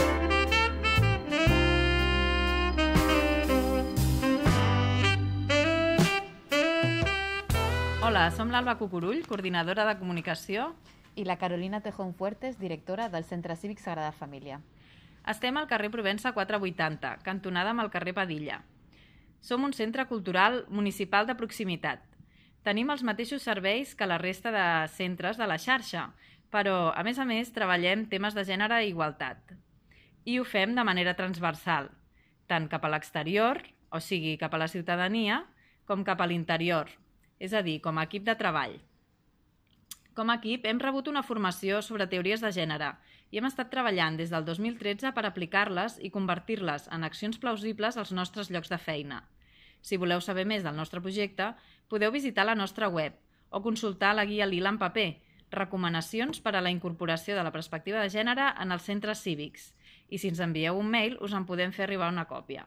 Hola, som l'Alba Cucurull, coordinadora de comunicació, i la Carolina Tejón Fuertes, directora del Centre Cívic Sagrada Família. Estem al carrer Provença 480, cantonada amb el carrer Padilla. Som un centre cultural municipal de proximitat. Tenim els mateixos serveis que la resta de centres de la xarxa, però, a més, treballem temes de gènere i igualtat. I ho fem de manera transversal, tant cap a l'exterior, o sigui, cap a la ciutadania, com cap a l'interior, és a dir, com a equip de treball. Com a equip, hem rebut una formació sobre teories de gènere i hem estat treballant des del 2013 per aplicar-les i convertir-les en accions plausibles als nostres llocs de feina. Si voleu saber més del nostre projecte, podeu visitar la nostra web o consultar la guia Lila en paper, recomanacions per a la incorporació de la perspectiva de gènere en els centres cívics, i si ens envieu un mail us en podem fer arribar una còpia.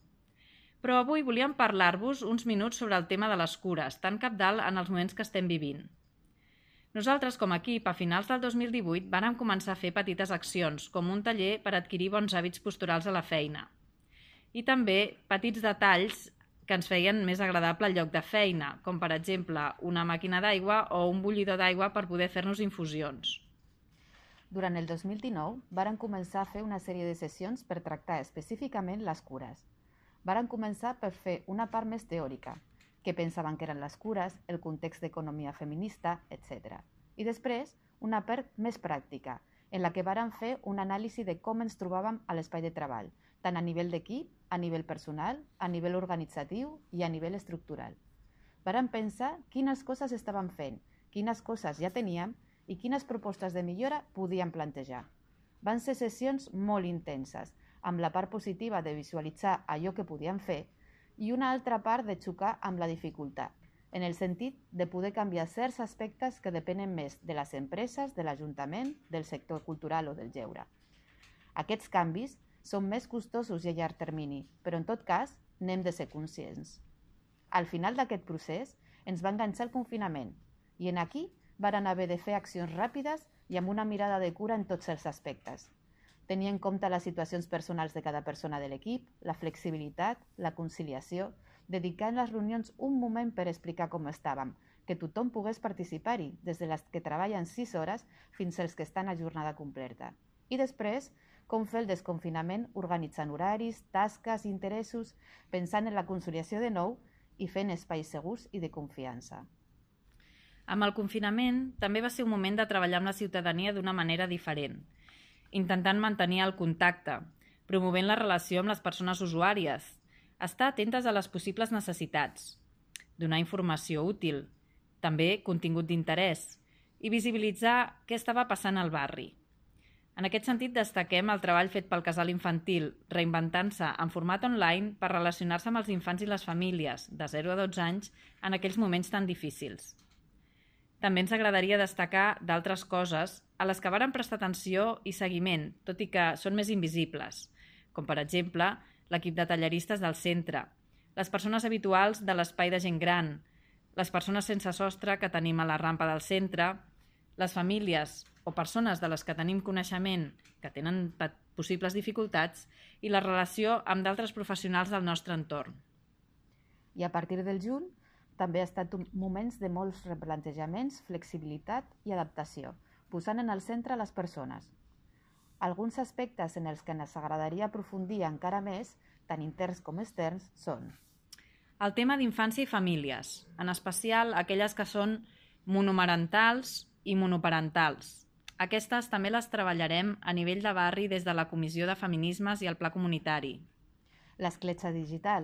Però avui volíem parlar-vos uns minuts sobre el tema de les cures, tan cabdal en els moments que estem vivint. Nosaltres, com a equip, a finals del 2018 vàrem començar a fer petites accions, com un taller per adquirir bons hàbits posturals a la feina. I també petits detalls que ens feien més agradable el lloc de feina, com per exemple una màquina d'aigua o un bullidor d'aigua per poder fer-nos infusions. Durant el 2019 vàrem començar a fer una sèrie de sessions per tractar específicament les cures. Vàrem començar per fer una part més teòrica, què pensaven que eren les cures, el context d'economia feminista, etc. I després, una part més pràctica, en la que vàrem fer un anàlisi de com ens trobàvem a l'espai de treball, tant a nivell d'equip, a nivell personal, a nivell organitzatiu i a nivell estructural. Vàrem pensar quines coses estàvem fent, quines coses ja teníem i quines propostes de millora podíem plantejar. Van ser sessions molt intenses, amb la part positiva de visualitzar allò que podíem fer i una altra part de xocar amb la dificultat, en el sentit de poder canviar certs aspectes que depenen més de les empreses, de l'Ajuntament, del sector cultural o del lleure. Aquests canvis són més costosos i a llarg termini, però en tot cas n'hem de ser conscients. Al final d'aquest procés ens va enganxar el confinament i en aquí varen haver de fer accions ràpides i amb una mirada de cura en tots els aspectes. Tenir en compte les situacions personals de cada persona de l'equip, la flexibilitat, la conciliació, dedicar en les reunions un moment per explicar com estàvem, que tothom pogués participar-hi, des de les que treballen 6 hores fins als que estan a jornada completa. I després, com fer el desconfinament organitzant horaris, tasques, interessos, pensant en la conciliació de nou i fent espais segurs i de confiança. Amb el confinament també va ser un moment de treballar amb la ciutadania d'una manera diferent, intentant mantenir el contacte, promovent la relació amb les persones usuàries, estar atentes a les possibles necessitats, donar informació útil, també contingut d'interès i visibilitzar què estava passant al barri. En aquest sentit destaquem el treball fet pel casal infantil, reinventant-se en format online per relacionar-se amb els infants i les famílies de 0 a 12 anys en aquells moments tan difícils. També ens agradaria destacar d'altres coses a les que varen prestar atenció i seguiment, tot i que són més invisibles, com per exemple l'equip de talleristes del centre, les persones habituals de l'espai de gent gran, les persones sense sostre que tenim a la rampa del centre, les famílies o persones de les que tenim coneixement que tenen possibles dificultats i la relació amb d'altres professionals del nostre entorn. I a partir del juny, també ha estat moments de molts replantejaments, flexibilitat i adaptació, posant en el centre les persones. Alguns aspectes en els que ens agradaria aprofundir encara més, tant interns com externs, són el tema d'infància i famílies, en especial aquelles que són monomarentals i monoparentals. Aquestes també les treballarem a nivell de barri des de la Comissió de Feminismes i el Pla Comunitari. L'escletxa digital,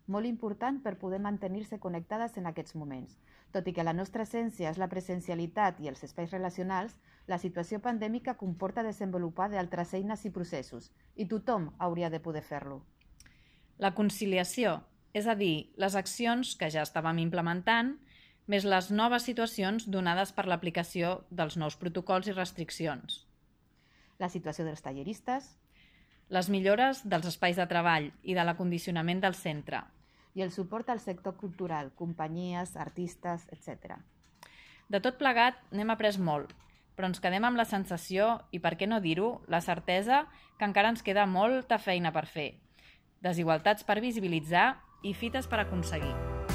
molt important per poder mantenir-se connectades en aquests moments. Tot i que la nostra essència és la presencialitat i els espais relacionals, la situació pandèmica comporta desenvolupar d'altres eines i processos, i tothom hauria de poder fer-lo. La conciliació, és a dir, les accions que ja estàvem implementant, més les noves situacions donades per l'aplicació dels nous protocols i restriccions. La situació dels talleristes, les millores dels espais de treball i de l'acondicionament del centre, i el suport al sector cultural, companyies, artistes, etc. De tot plegat n'hem après molt, però ens quedem amb la sensació, i per què no dir-ho, la certesa que encara ens queda molta feina per fer, desigualtats per visibilitzar i fites per aconseguir.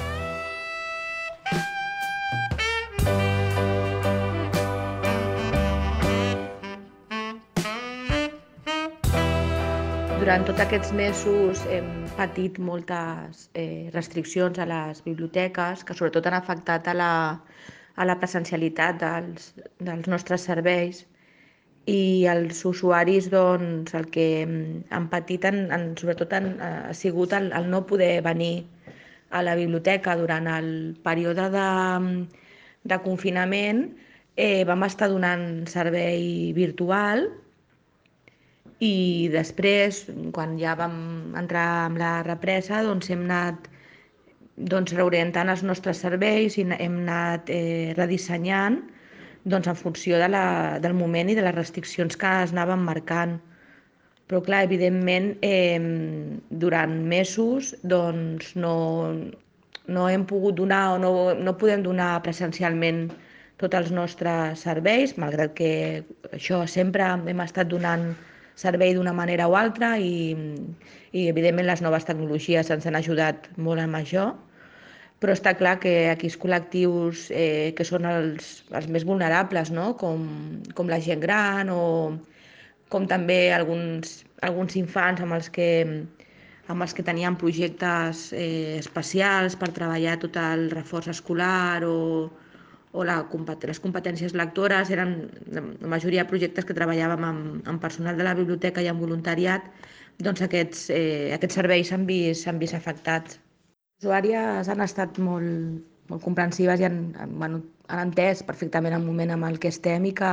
Durant tots aquests mesos hem patit moltes restriccions a les biblioteques que sobretot han afectat a la presencialitat dels nostres serveis i els usuaris doncs, el que han patit sobretot ha sigut el no poder venir a la biblioteca. Durant el període de confinament vam estar donant servei virtual i després, quan ja vam entrar amb la represa, doncs hem anat reorientant els nostres serveis i hem anat redissenyant en funció del moment i de les restriccions que es anaven marcant. Però clar, evidentment, durant mesos no hem pogut donar o no podem donar presencialment tots els nostres serveis, malgrat que això sempre hem estat donant servei d'una manera o altra i evidentment les noves tecnologies ens han ajudat molt amb això, però està clar que aquells col·lectius que són els més vulnerables, no? com la gent gran o com també alguns infants amb els que teníem projectes especials per treballar tot el reforç escolar o les competències lectores, eren la majoria de projectes que treballàvem amb personal de la biblioteca i amb voluntariat, doncs aquests serveis s'han vist afectats. Les usuàries han estat molt comprensives i han entès perfectament el moment en el que estem i que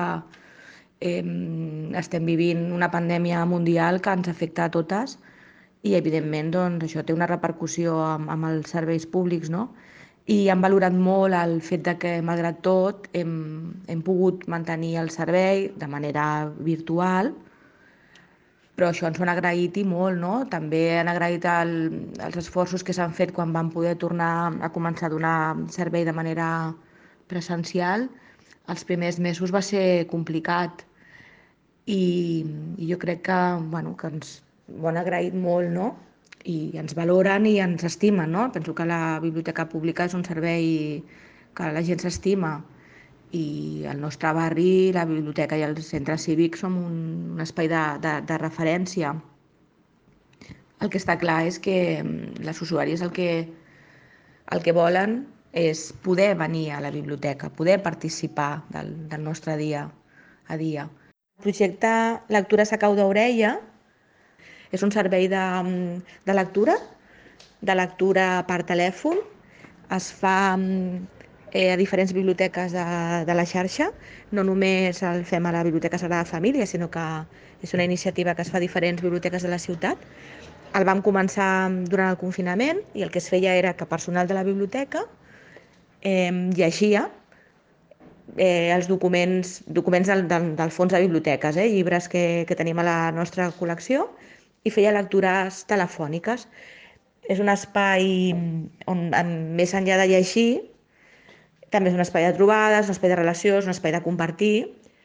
estem vivint una pandèmia mundial que ens afecta a totes i evidentment doncs, això té una repercussió amb els serveis públics, no? I han valorat molt el fet que, malgrat tot, hem pogut mantenir el servei de manera virtual, però això ens ho han agraït i molt, no? També han agraït els esforços que s'han fet quan vam poder tornar a començar a donar servei de manera presencial. Els primers mesos va ser complicat i jo crec que ens ho han agraït molt, no? I ens valoren i ens estimen, no? Penso que la biblioteca pública és un servei que la gent s'estima i el nostre barri, la biblioteca i els centres cívics som un espai de referència. El que està clar és que les usuàries el que volen és poder venir a la biblioteca, poder participar del nostre dia a dia. El projecte Lectures a cau d'orella és un servei de lectura per telèfon. Es fa a diferents biblioteques de la xarxa. No només el fem a la Biblioteca Sagrada Família, sinó que és una iniciativa que es fa a diferents biblioteques de la ciutat. El vam començar durant el confinament i el que es feia era que personal de la biblioteca llegia els documents del fons de biblioteques, llibres que tenim a la nostra col·lecció, i feia lectures telefòniques. És un espai on, més enllà de llegir, també és un espai de trobades, un espai de relació, un espai de compartir.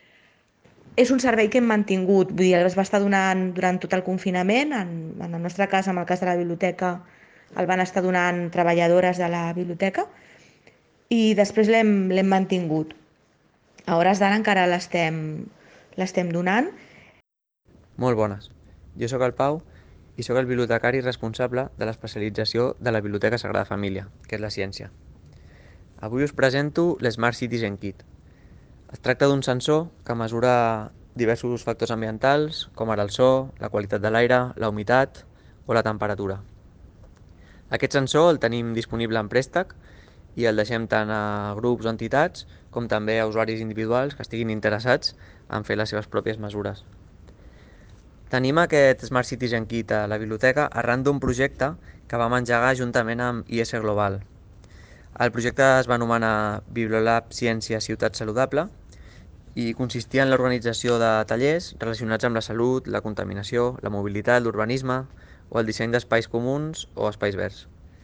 És un servei que hem mantingut, vull dir, es va estar donant durant tot el confinament. En el nostre cas, en el cas de la biblioteca, el van estar donant treballadores de la biblioteca i després l'hem mantingut. A hores d'ara encara l'estem donant. Molt bones. Jo sóc el Pau i sóc el bibliotecari responsable de l'especialització de la Biblioteca Sagrada Família, que és la ciència. Avui us presento l'Smart Citizen Kit. Es tracta d'un sensor que mesura diversos factors ambientals, com ara el so, la qualitat de l'aire, la humitat o la temperatura. Aquest sensor el tenim disponible en préstec i el deixem tant a grups o entitats com també a usuaris individuals que estiguin interessats en fer les seves pròpies mesures. Tenim aquest Smart Citizen Kit a la biblioteca arran d'un projecte que vam engegar juntament amb IS Global. El projecte es va anomenar Bibliolab Ciència Ciutat Saludable i consistia en l'organització de tallers relacionats amb la salut, la contaminació, la mobilitat, l'urbanisme o el disseny d'espais comuns o espais verds.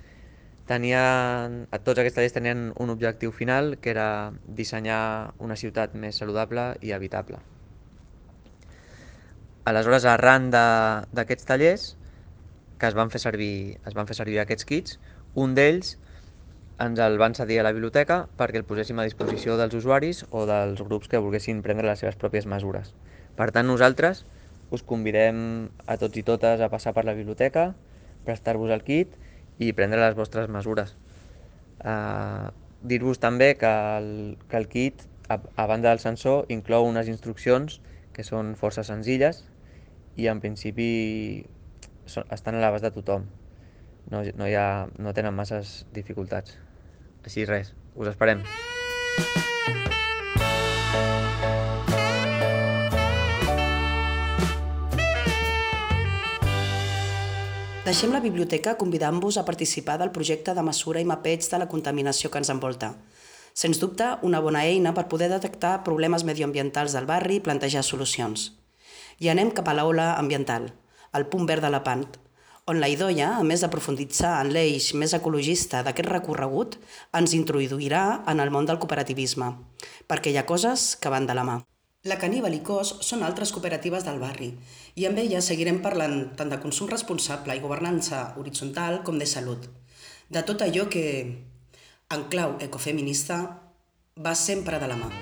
Tots aquests tallers tenien un objectiu final, que era dissenyar una ciutat més saludable i habitable. Aleshores, arran d'aquests tallers, que es van fer servir aquests kits, un d'ells ens el van cedir a la biblioteca perquè el poséssim a disposició dels usuaris o dels grups que volguessin prendre les seves pròpies mesures. Per tant, nosaltres us convidem a tots i totes a passar per la biblioteca, prestar-vos el kit i prendre les vostres mesures. Dir-vos també que el kit, a banda del sensor, inclou unes instruccions que són força senzilles i en principi estan a l'abast de tothom. No tenen masses dificultats. Així res, us esperem. Deixem la biblioteca convidant-vos a participar del projecte de mesura i mapeig de la contaminació que ens envolta. Sens dubte, una bona eina per poder detectar problemes medioambientals del barri i plantejar solucions. I anem cap a l'aula ambiental, al punt verd de la Pant, on la Idoia, a més de profunditzar en l'eix més ecologista d'aquest recorregut, ens introduirà en el món del cooperativisme, perquè hi ha coses que van de la mà. La Caníbal i Cos són altres cooperatives del barri i amb elles seguirem parlant tant de consum responsable i governança horitzontal com de salut, de tot allò que, en clau ecofeminista, va sempre de la mà.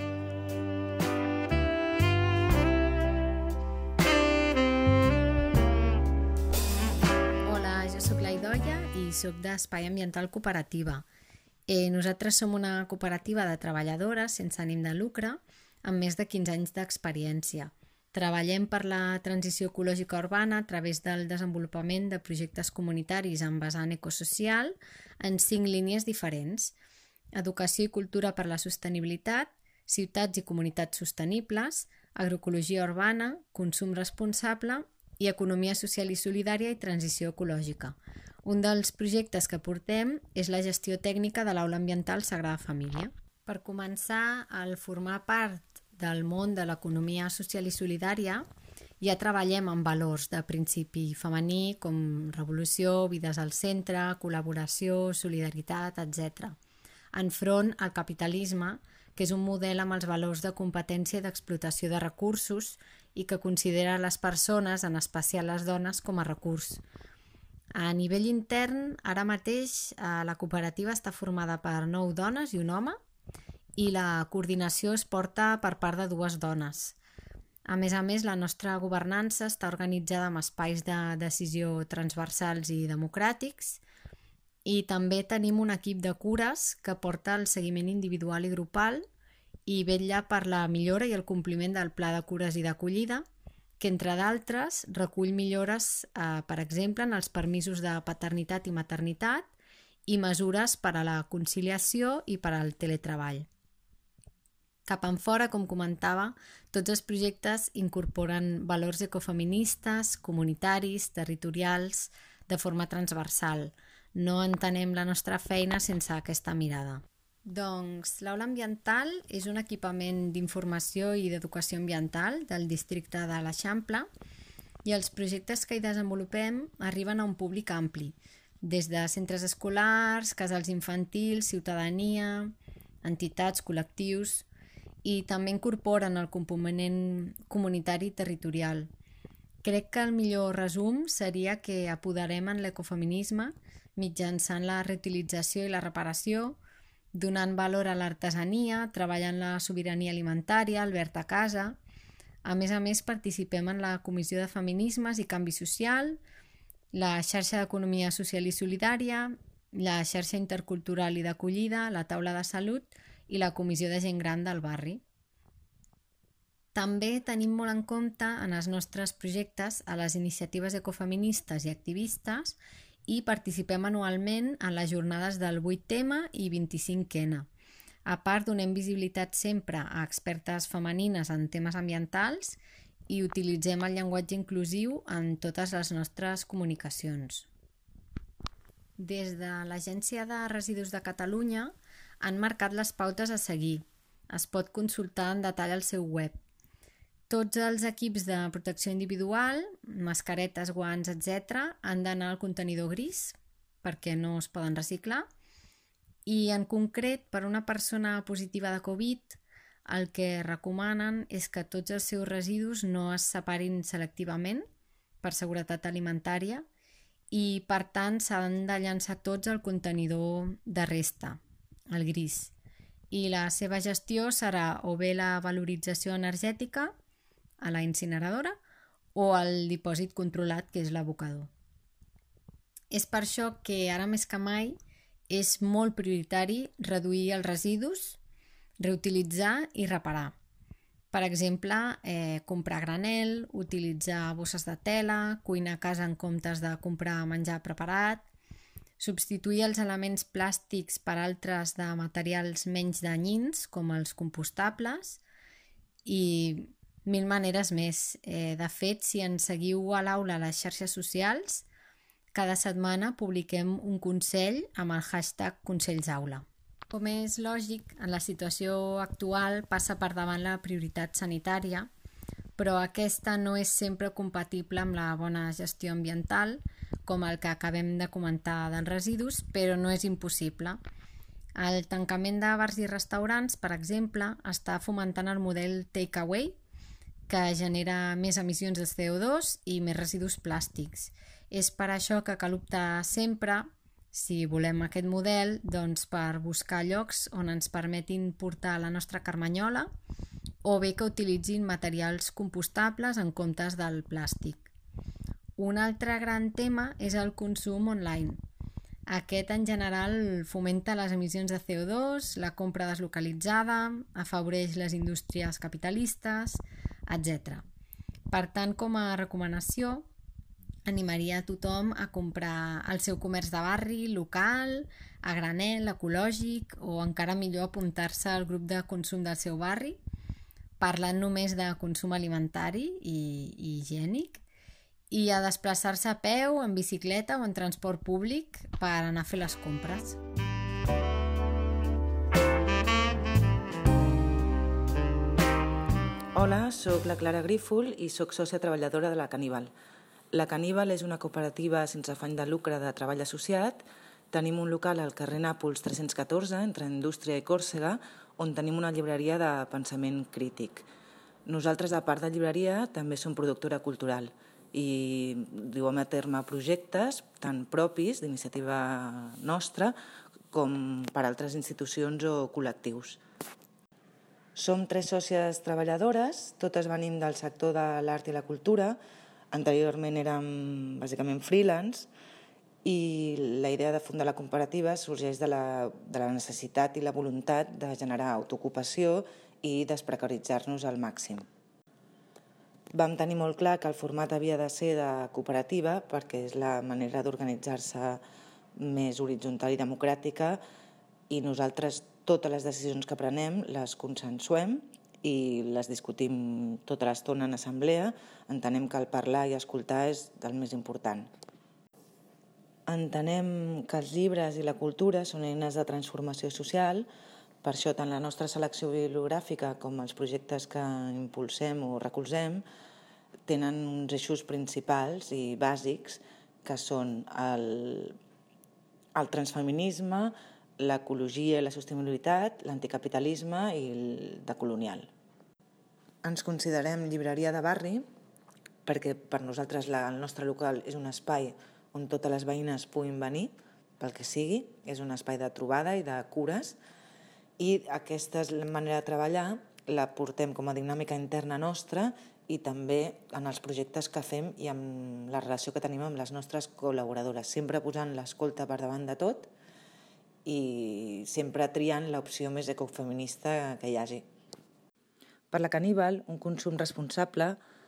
Soc d'Espai Ambiental Cooperativa. Nosaltres som una cooperativa de treballadores sense ànim de lucre amb més de 15 anys d'experiència. Treballem per la transició ecològica urbana a través del desenvolupament de projectes comunitaris en vessant ecosocial en 5 línies diferents: educació i cultura per la sostenibilitat, ciutats i comunitats sostenibles, agroecologia urbana, consum responsable i economia social i solidària i transició ecològica. Un dels projectes que portem és la gestió tècnica de l'Aula Ambiental Sagrada Família. Per començar, al formar part del món de l'economia social i solidària, ja treballem amb valors de principi femení com revolució, vides al centre, col·laboració, solidaritat, etc. Enfront al capitalisme, que és un model amb els valors de competència i d'explotació de recursos i que considera les persones, en especial les dones, com a recurs. A nivell intern, ara mateix la cooperativa està formada per 9 dones i un home i la coordinació es porta per part de 2 dones. A més, la nostra governança està organitzada amb espais de decisió transversals i democràtics i també tenim un equip de cures que porta el seguiment individual i grupal i vetlla per la millora i el compliment del pla de cures i d'acollida, que, entre d'altres, recull millores, per exemple, en els permisos de paternitat i maternitat i mesures per a la conciliació i per al teletreball. Cap enfora, com comentava, tots els projectes incorporen valors ecofeministes, comunitaris, territorials, de forma transversal. No entenem la nostra feina sense aquesta mirada. Doncs l'Aula Ambiental és un equipament d'informació i d'educació ambiental del districte de l'Eixample i els projectes que hi desenvolupem arriben a un públic ampli, des de centres escolars, casals infantils, ciutadania, entitats, col·lectius, i també incorporen el component comunitari i territorial. Crec que el millor resum seria que apoderem en l'ecofeminisme mitjançant la reutilització i la reparació, donant valor a l'artesania, treballant la sobirania alimentària, el verd a casa. A més, participem en la Comissió de Feminismes i Canvi Social, la xarxa d'Economia Social i Solidària, la xarxa intercultural i d'acollida, la taula de salut i la Comissió de Gent Gran del barri. També tenim molt en compte en els nostres projectes a les iniciatives ecofeministes i activistes i participem anualment en les jornades del 8M i 25N. A part, donem visibilitat sempre a expertes femenines en temes ambientals i utilitzem el llenguatge inclusiu en totes les nostres comunicacions. Des de l'Agència de Residus de Catalunya han marcat les pautes a seguir. Es pot consultar en detall al seu web. Tots els equips de protecció individual, mascaretes, guants, etc., han d'anar al contenidor gris perquè no es poden reciclar. I en concret, per una persona positiva de Covid, el que recomanen és que tots els seus residus no es separin selectivament per seguretat alimentària i, per tant, s'han de llançar tots al contenidor de resta, el gris. I la seva gestió serà o bé la valorització energètica a la incineradora o el dipòsit controlat, que és l'abocador. És per això que ara més que mai és molt prioritari reduir els residus, reutilitzar i reparar. Per exemple, comprar granel, utilitzar bosses de tela, cuinar a casa en comptes de comprar menjar preparat, substituir els elements plàstics per altres de materials menys danyins, com els compostables, i mil maneres més. De fet, si ens seguiu a l'aula a les xarxes socials, cada setmana publiquem un consell amb el hashtag ConsellsAula. Com és lògic, en la situació actual passa per davant la prioritat sanitària, però aquesta no és sempre compatible amb la bona gestió ambiental, com el que acabem de comentar dels residus, però no és impossible. El tancament de bars i restaurants, per exemple, està fomentant el model takeaway, que genera més emissions de CO2 i més residus plàstics. És per això que cal optar sempre, si volem aquest model, doncs per buscar llocs on ens permetin portar la nostra carmanyola o bé que utilitzin materials compostables en comptes del plàstic. Un altre gran tema és el consum online. Aquest en general fomenta les emissions de CO2, la compra deslocalitzada, afavoreix les indústries capitalistes, etc. Per tant, com a recomanació, animaria a tothom a comprar al seu comerç de barri, local, a granel, ecològic o encara millor apuntar-se al grup de consum del seu barri, parlant només de consum alimentari i higiènic, i a desplaçar-se a peu, en bicicleta o en transport públic per anar a fer les compres. Hola, soc la Clara Grífol i soc sòcia treballadora de la Caníbal. La Caníbal és una cooperativa sense afany de lucre de treball associat. Tenim un local al carrer Nàpols 314, entre Indústria i Còrsega, on tenim una llibreria de pensament crític. Nosaltres, a part de llibreria, també som productora cultural i duem a terme projectes tant propis, d'iniciativa nostra, com per altres institucions o col·lectius. Som 3 sòcies treballadores, totes venim del sector de l'art i la cultura. Anteriorment érem bàsicament freelance i la idea de fundar la cooperativa sorgeix de la necessitat i la voluntat de generar autoocupació i desprecaritzar-nos al màxim. Vam tenir molt clar que el format havia de ser de cooperativa perquè és la manera d'organitzar-se més horitzontal i democràtica i nosaltres totes les decisions que prenem les consensuem i les discutim tota l'estona en assemblea. Entenem que el parlar i escoltar és el més important. Entenem que els llibres i la cultura són eines de transformació social, per això tant la nostra selecció bibliogràfica com els projectes que impulsem o recolzem tenen uns eixos principals i bàsics que són el transfeminisme, l'ecologia i la sostenibilitat, l'anticapitalisme i el decolonial. Ens considerem llibreria de barri perquè per nosaltres el nostre local és un espai on totes les veïnes puguin venir, pel que sigui, és un espai de trobada i de cures i aquesta manera de treballar la portem com a dinàmica interna nostra i també en els projectes que fem i amb la relació que tenim amb les nostres col·laboradores, sempre posant l'escolta per davant de tot i sempre triant l'opció més ecofeminista que hi hagi. Per la Caníbal, un consum responsable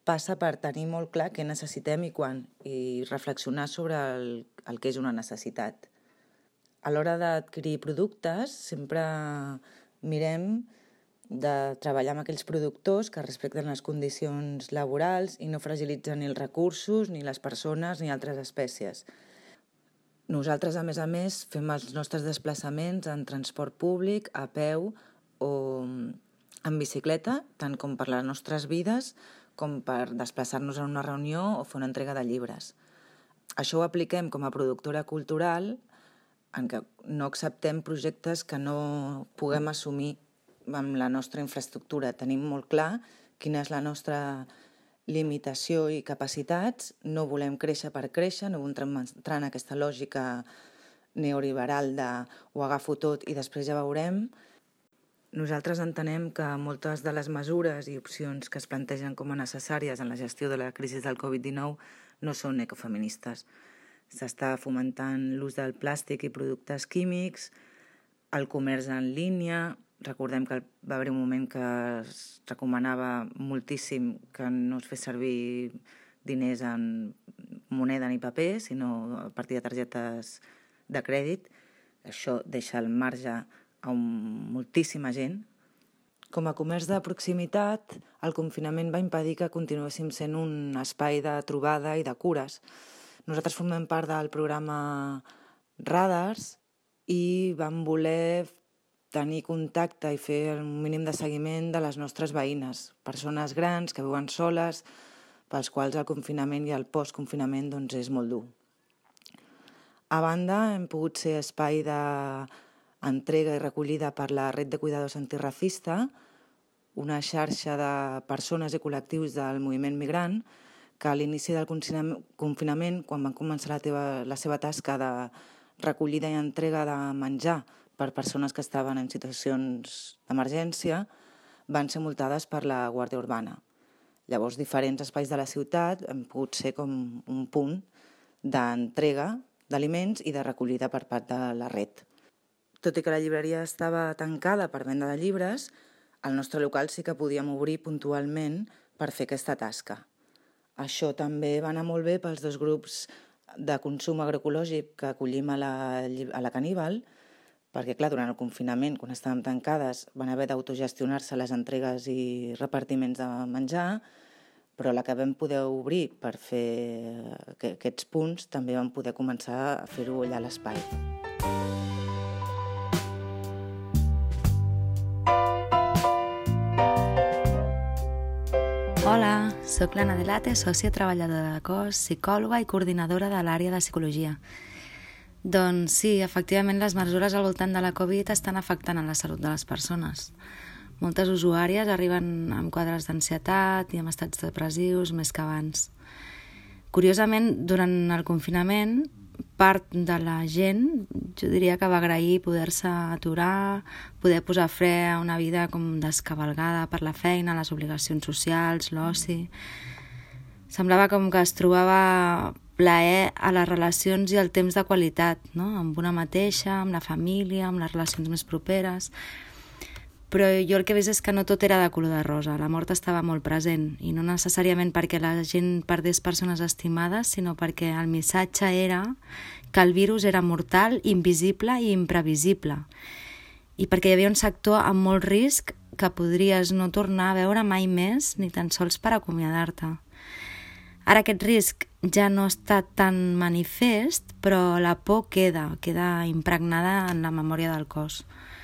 passa per tenir molt clar què necessitem i quan, i reflexionar sobre el que és una necessitat. A l'hora d'adquirir productes, sempre mirem de treballar amb aquells productors que respecten les condicions laborals i no fragilitzen ni els recursos, ni les persones, ni altres espècies. Nosaltres, a més, fem els nostres desplaçaments en transport públic, a peu o en bicicleta, tant com per les nostres vides, com per desplaçar-nos a una reunió o fer una entrega de llibres. Això ho apliquem com a productora cultural, en què no acceptem projectes que no puguem assumir amb la nostra infraestructura. Tenim molt clar quina és la nostra limitació i capacitats, no volem créixer per créixer, no volem entrar en aquesta lògica neoliberal de ho agafo tot i després ja veurem. Nosaltres entenem que moltes de les mesures i opcions que es plantegen com a necessàries en la gestió de la crisi del Covid-19 no són ecofeministes. S'està fomentant l'ús del plàstic i productes químics, el comerç en línia. Recordem que va haver un moment que es recomanava moltíssim que no es fes servir diners en moneda ni paper, sinó a partir de targetes de crèdit. Això deixa al marge a moltíssima gent. Com a comerç de proximitat, el confinament va impedir que continuéssim sent un espai de trobada i de cures. Nosaltres formem part del programa Radars i vam voler tenir contacte i fer un mínim de seguiment de les nostres veïnes, persones grans que viuen soles, pels quals el confinament i el postconfinament és molt dur. A banda, hem pogut ser espai d'entrega i recollida per la Red de Cuidados Antirracista, una xarxa de persones i col·lectius del moviment migrant que a l'inici del confinament, quan van començar la seva tasca de recollida i entrega de menjar per persones que estaven en situacions d'emergència, van ser multades per la Guàrdia Urbana. Llavors, diferents espais de la ciutat han pogut ser com un punt d'entrega d'aliments i de recollida per part de la red. Tot i que la llibreria estava tancada per venda de llibres, al nostre local sí que podíem obrir puntualment per fer aquesta tasca. Això també va anar molt bé pels dos grups de consum agroecològic que acollim a la Caníbal, perquè, clar, durant el confinament, quan estàvem tancades, van haver d'autogestionar-se les entregues i repartiments de menjar, però la que vam poder obrir per fer aquests punts també vam poder començar a fer-ho allà a l'espai. Hola, soc l'Anna Delate, sòcia treballadora de cos, psicòloga i coordinadora de l'àrea de psicologia. Doncs sí, efectivament les mesures al voltant de la Covid estan afectant a la salut de les persones. Moltes usuàries arriben amb quadres d'ansietat i amb estats depressius més que abans. Curiosament, durant el confinament, part de la gent, jo diria que va agrair poder-se aturar, poder posar fre a una vida com descabalgada per la feina, les obligacions socials, l'oci. Semblava com que es trobava plaer a les relacions i el temps de qualitat, no? Amb una mateixa, amb la família, amb les relacions més properes. Però jo el que he vist és que no tot era de color de rosa, la mort estava molt present, i no necessàriament perquè la gent perdés persones estimades, sinó perquè el missatge era que el virus era mortal, invisible i imprevisible, i perquè hi havia un sector amb molt risc que podries no tornar a veure mai més, ni tan sols per acomiadar-te. Ara aquest risc ja no està tan manifest, però la por queda impregnada en la memòria del cos.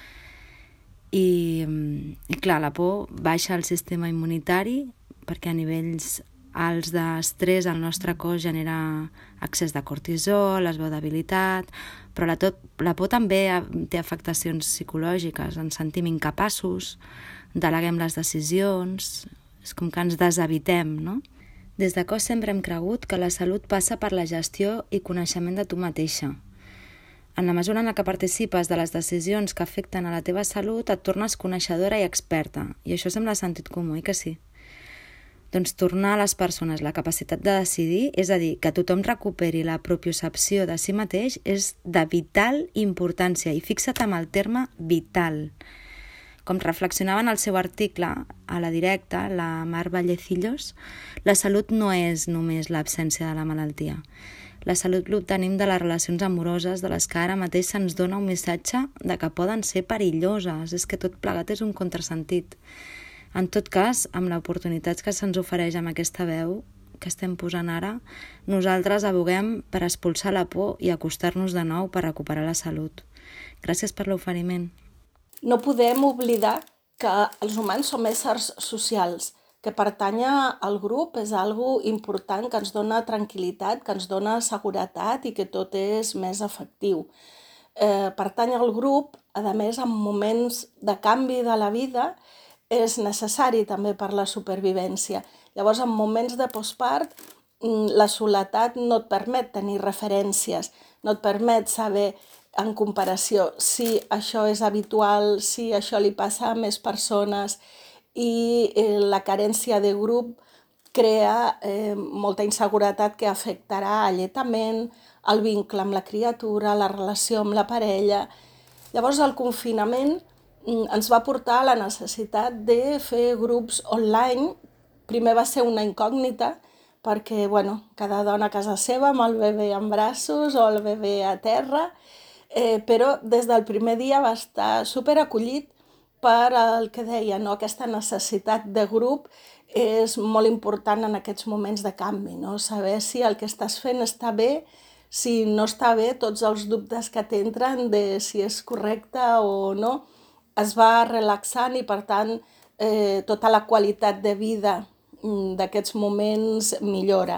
I clar, la por baixa el sistema immunitari perquè a nivells alts d'estrès el nostre cos genera excés de cortisol, es veu debilitat, però la por també té afectacions psicològiques, ens sentim incapaços, deleguem les decisions, és com que ens deshabitem, no? Des de cos sempre hem cregut que la salut passa per la gestió i coneixement de tu mateixa. En la mesura en la que participes de les decisions que afecten a la teva salut, et tornes coneixedora i experta. I això sembla sentit comú, oi que sí? Doncs tornar a les persones la capacitat de decidir, és a dir, que tothom recuperi la propiocepció de si mateix, és de vital importància. I fixa't amb el terme vital. Com reflexionava en el seu article a La Directa, la Mar Vallecillos, la salut no és només l'absència de la malaltia. La salut l'obtenim de les relacions amoroses, de les que ara mateix se'ns dona un missatge de que poden ser perilloses. És que tot plegat és un contrasentit. En tot cas, amb l'oportunitat que se'ns ofereix amb aquesta veu que estem posant ara, nosaltres aboguem per expulsar la por i acostar-nos de nou per recuperar la salut. Gràcies per l'oferiment. No podem oblidar que els humans som éssers socials, que pertànyer al grup és algo important, que ens dona tranquil·litat, que ens dona seguretat i que tot és més efectiu. Pertànyer al grup, a més, en moments de canvi de la vida, és necessari també per la supervivència. Llavors, en moments de postpart, la soledat no et permet tenir referències, no et permet saber en comparació si això és habitual, si això li passa a més persones, i la carència de grup crea molta inseguretat que afectarà lletament el vincle amb la criatura, la relació amb la parella. Llavors el confinament ens va portar a la necessitat de fer grups online. Primer va ser una incògnita, perquè cada dona a casa seva amb el bebè en braços o el bebè a terra, però des del primer dia va estar superacollit per el que deia, aquesta necessitat de grup és molt important en aquests moments de canvi, saber si el que estàs fent està bé, si no està bé, tots els dubtes que t'entren de si és correcte o no, es va relaxant i per tant tota la qualitat de vida d'aquests moments millora.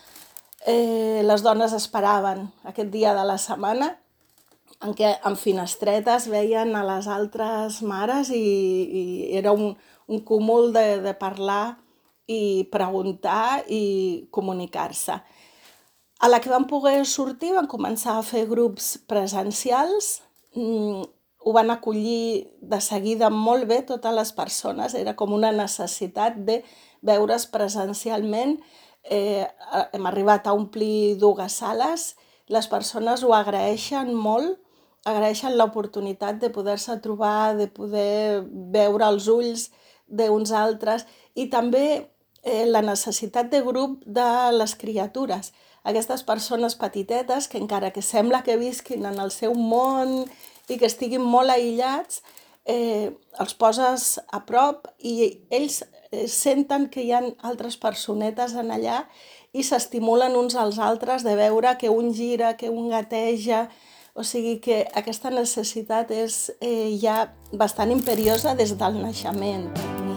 Les dones esperaven aquest dia de la setmana en què en finestretes veien a les altres mares i era un cúmul de parlar i preguntar i comunicar-se. A la que vam poder sortir van començar a fer grups presencials, ho van acollir de seguida molt bé totes les persones, era com una necessitat de veure's presencialment. Hem arribat a omplir 2 sales, les persones ho agraeixen molt, agraeixen l'oportunitat de poder-se trobar, de poder veure els ulls d'uns altres i també la necessitat de grup de les criatures. Aquestes persones petitetes que encara que sembla que visquin en el seu món i que estiguin molt aïllats, els poses a prop i ells senten que hi ha altres personetes en allà i s'estimulen uns als altres de veure que un gira, que un gateja. O sigui que aquesta necessitat és ja bastant imperiosa des del naixement.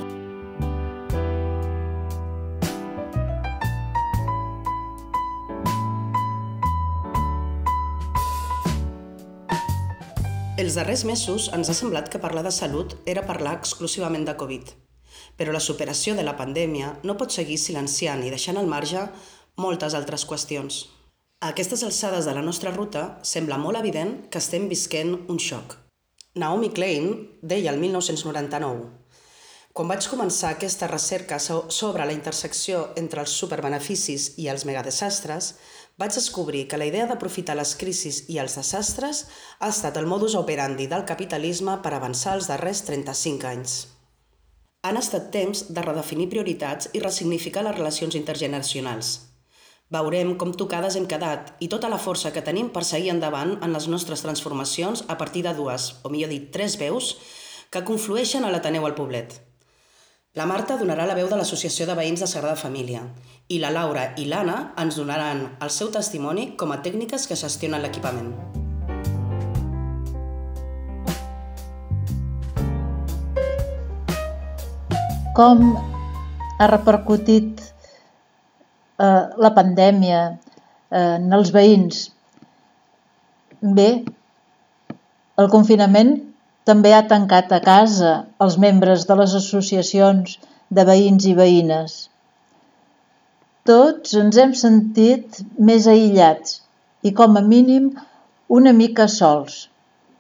Els darrers mesos ens ha semblat que parlar de salut era parlar exclusivament de Covid, però la superació de la pandèmia no pot seguir silenciant i deixant al marge moltes altres qüestions. A aquestes alçades de la nostra ruta sembla molt evident que estem visquent un xoc. Naomi Klein deia el 1999: quan vaig començar aquesta recerca sobre la intersecció entre els superbeneficis i els megadesastres, vaig descobrir que la idea d'aprofitar les crisis i els desastres ha estat el modus operandi del capitalisme per avançar els darrers 35 anys. Han estat temps de redefinir prioritats i ressignificar les relacions intergeneracionals. Veurem com tocades hem quedat i tota la força que tenim per seguir endavant en les nostres transformacions a partir de 2, o millor dit 3 veus, que conflueixen a l'Ateneu al Poblet. La Marta donarà la veu de l'Associació de Veïns de Sagrada Família i la Laura i l'Anna ens donaran el seu testimoni com a tècniques que gestionen l'equipament. Com ha repercutit la pandèmia en els veïns? Bé, el confinament també ha tancat a casa els membres de les associacions de veïns i veïnes. Tots ens hem sentit més aïllats i, com a mínim, una mica sols.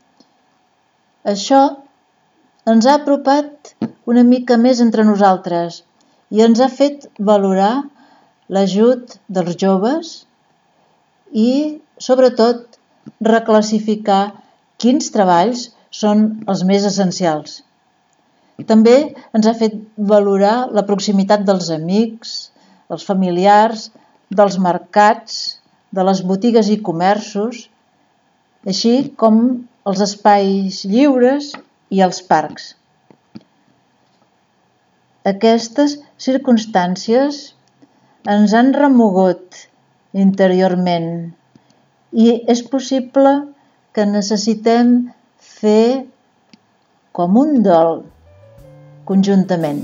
Això ens ha apropat una mica més entre nosaltres i ens ha fet valorar l'ajut dels joves i, sobretot, reclassificar quins treballs són els més essencials. També ens ha fet valorar la proximitat dels amics, els familiars, dels mercats, de les botigues i comerços, així com els espais lliures i els parcs. Aquestes circumstàncies ens han remogut interiorment i és possible que necessitem fer com un dol conjuntament.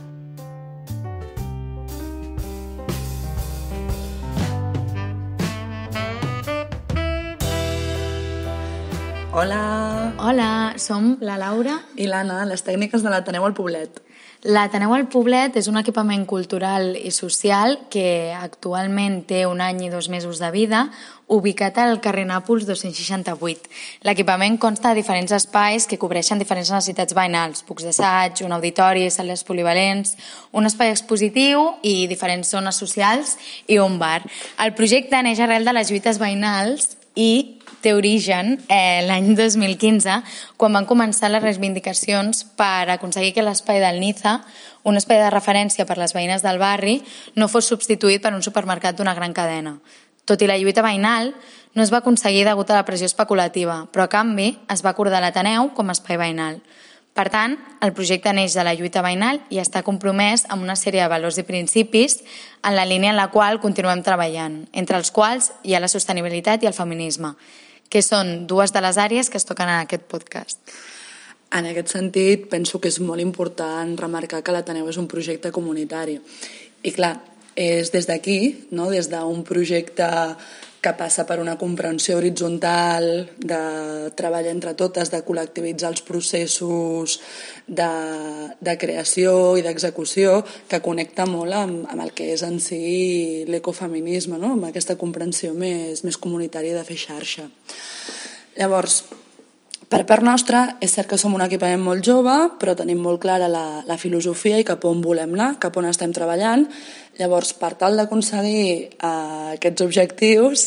Hola! Hola, som la Laura i l'Anna, les tècniques de l'Ateneu al Poblet. L'Ateneu al Poblet és un equipament cultural i social que actualment té 1 any i 2 mesos de vida, ubicat al carrer Nàpols 268. L'equipament consta de diferents espais que cobreixen diferents necessitats veïnals, pucs d'assaig, un auditori, sales polivalents, un espai expositiu i diferents zones socials i un bar. El projecte neix arrel de les lluites veïnals i té origen l'any 2015, quan van començar les reivindicacions per aconseguir que l'espai del Niza, un espai de referència per les veïnes del barri, no fos substituït per un supermercat d'una gran cadena. Tot i la lluita veïnal, no es va aconseguir degut a la pressió especulativa, però a canvi es va acordar l'Ateneu com a espai veïnal. Per tant, el projecte neix de la lluita veïnal i està compromès amb una sèrie de valors i principis en la línia en la qual continuem treballant, entre els quals hi ha la sostenibilitat i el feminisme, que són 2 de les àrees que es toquen en aquest podcast. En aquest sentit, penso que és molt important remarcar que l'Ateneu és un projecte comunitari. I clar, és des d'aquí, no? Des d'un projecte que passa per una comprensió horitzontal, de treball entre totes, de col·lectivitzar els processos de creació i d'execució, que connecta molt amb el que és en si l'ecofeminisme, no? Amb aquesta comprensió més comunitària de fer xarxa. Llavors, per part nostra, és cert que som un equipament molt jove, però tenim molt clara la filosofia i cap on volem anar, cap on estem treballant. Llavors, per tal d'aconseguir aquests objectius,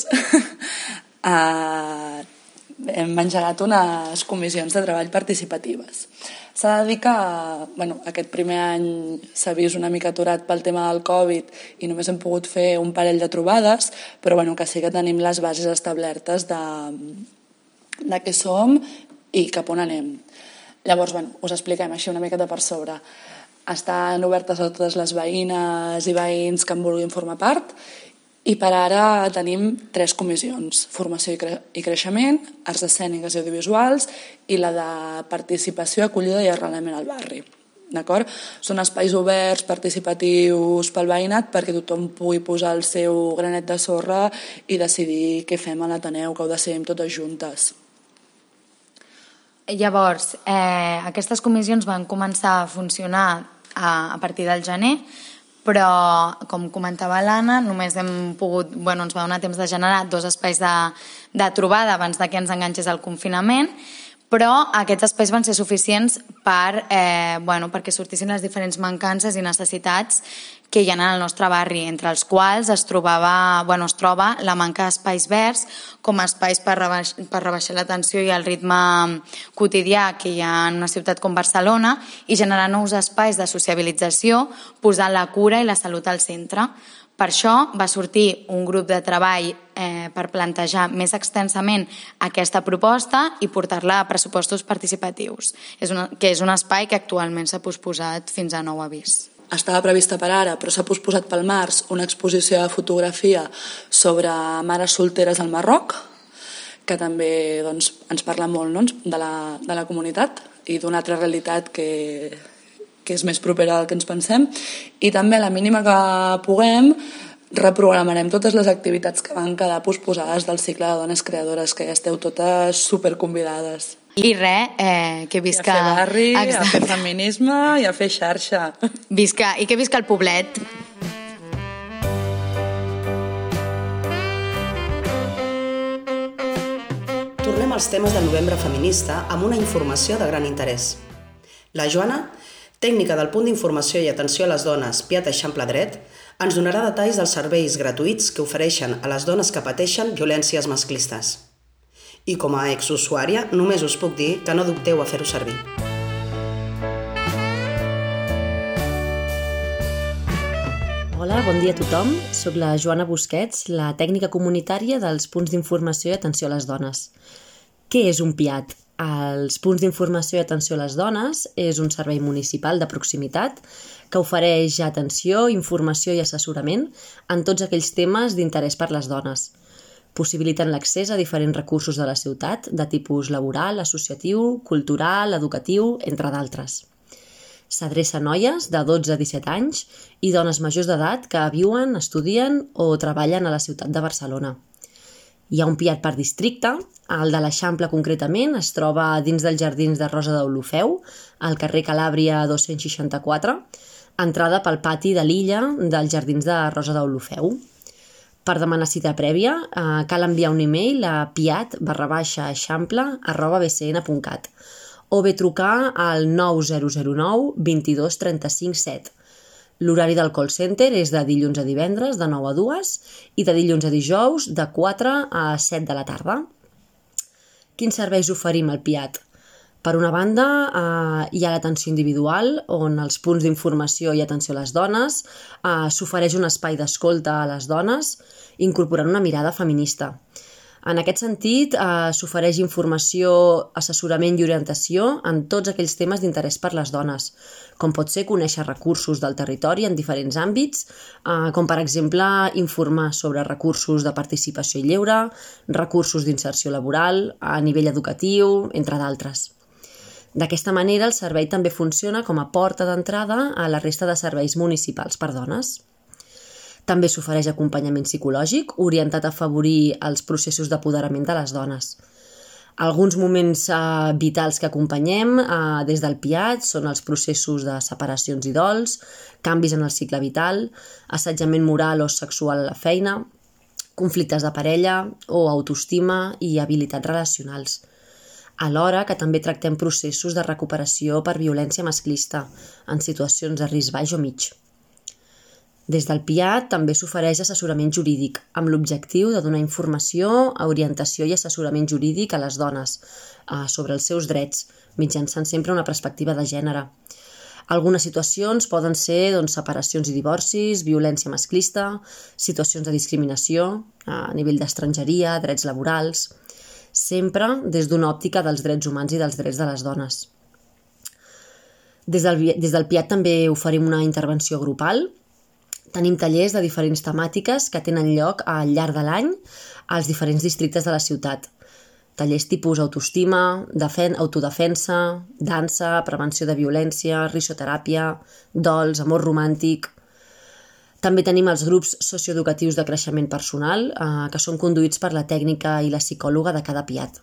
hem engegat unes comissions de treball participatives. S'ha de dir que aquest primer any s'ha vist una mica aturat pel tema del Covid i només hem pogut fer un parell de trobades, però que sí que tenim les bases establertes de què som i cap on anem. Llavors, us expliquem així una miqueta per sobre. Estan obertes a totes les veïnes i veïns que en vulguin formar part i per ara tenim 3 comissions: formació i creixement, arts escèniques i audiovisuals i la de participació, acollida i arrelament al barri. D'acord? Són espais oberts, participatius pel veïnat perquè tothom pugui posar el seu granet de sorra i decidir què fem a l'Ateneu, que ho decidim totes juntes. Llavors, aquestes comissions van començar a funcionar a partir del gener, però, com comentava l'Anna, només ens va donar temps de generar 2 espais de trobada abans que ens enganxés el confinament, però aquests espais van ser suficients perquè sortissin les diferents mancances i necessitats que hi ha en el nostre barri, entre els quals es troba la manca d'espais verds com a espais per rebaixar la tensió i el ritme quotidià que hi ha en una ciutat com Barcelona i generar nous espais de sociabilització, posant la cura i la salut al centre. Per això va sortir un grup de treball per plantejar més extensament aquesta proposta i portar-la a pressupostos participatius, que és un espai que actualment s'ha posposat fins a nou avís. Estava prevista per ara, però s'ha posposat pel març una exposició de fotografia sobre mares solteres al Marroc, que també ens parla molt de la comunitat i d'una altra realitat que és més propera al que ens pensem, i també a la mínima que puguem reprogramarem totes les activitats que van quedar posposades del cicle de dones creadores, que ja esteu totes superconvidades. I que visca... I a fer barri, a fer feminisme i a fer xarxa. I que visca el poblet. Tornem als temes del novembre feminista amb una informació de gran interès. La Joana, tècnica del punt d'informació i atenció a les dones Piat Eixample Dret, ens donarà detalls dels serveis gratuïts que ofereixen a les dones que pateixen violències masclistes. I com a exusuària, només us puc dir que no dubteu a fer-ho servir. Hola, bon dia a tothom. Soc la Joana Busquets, la tècnica comunitària dels punts d'informació i atenció a les dones. Què és un PIAT? Els punts d'informació i atenció a les dones és un servei municipal de proximitat que ofereix atenció, informació i assessorament en tots aquells temes d'interès per les dones. Possibiliten l'accés a diferents recursos de la ciutat, de tipus laboral, associatiu, cultural, educatiu, entre d'altres. S'adreça a noies de 12 a 17 anys i dones majors d'edat que viuen, estudien o treballen a la ciutat de Barcelona. Hi ha un PIAT per districte, el de l'Eixample concretament es troba dins dels jardins de Rosa d'Olofeu, al carrer Calàbria 264, entrada pel pati de l'illa dels jardins de Rosa d'Olofeu. Per demanar cita prèvia cal enviar un e-mail a piat@eixample@bcn.cat o bé trucar al 9009 22 35 7. L'horari del call center és de dilluns a divendres de 9 a 2 i de dilluns a dijous de 4 a 7 de la tarda. Quins serveis oferim al PIAT? Per una banda, hi ha l'atenció individual, on els punts d'informació i atenció a les dones s'ofereix un espai d'escolta a les dones, incorporant una mirada feminista. En aquest sentit, s'ofereix informació, assessorament i orientació en tots aquells temes d'interès per les dones, com pot ser conèixer recursos del territori en diferents àmbits, com per exemple informar sobre recursos de participació i lleure, recursos d'inserció laboral, a nivell educatiu, entre d'altres. D'aquesta manera, el servei també funciona com a porta d'entrada a la resta de serveis municipals per dones. També s'ofereix acompanyament psicològic orientat a afavorir els processos d'apoderament de les dones. Alguns moments vitals que acompanyem des del PIAT són els processos de separacions i dols, canvis en el cicle vital, assetjament moral o sexual a la feina, conflictes de parella o autoestima i habilitats relacionals. Alhora que també tractem processos de recuperació per violència masclista en situacions de risc baix o mig. Des del PIAT també s'ofereix assessorament jurídic amb l'objectiu de donar informació, orientació i assessorament jurídic a les dones sobre els seus drets, mitjançant sempre una perspectiva de gènere. Algunes situacions poden ser separacions i divorcis, violència masclista, situacions de discriminació a nivell d'estrangeria, drets laborals, sempre des d'una òptica dels drets humans i dels drets de les dones. Des del PIAT també oferim una intervenció grupal. Tenim tallers de diferents temàtiques que tenen lloc al llarg de l'any als diferents districtes de la ciutat. Tallers tipus autoestima, autodefensa, dansa, prevenció de violència, risoteràpia, dols, amor romàntic. També tenim els grups socioeducatius de creixement personal, que són conduïts per la tècnica i la psicòloga de cada PIAT.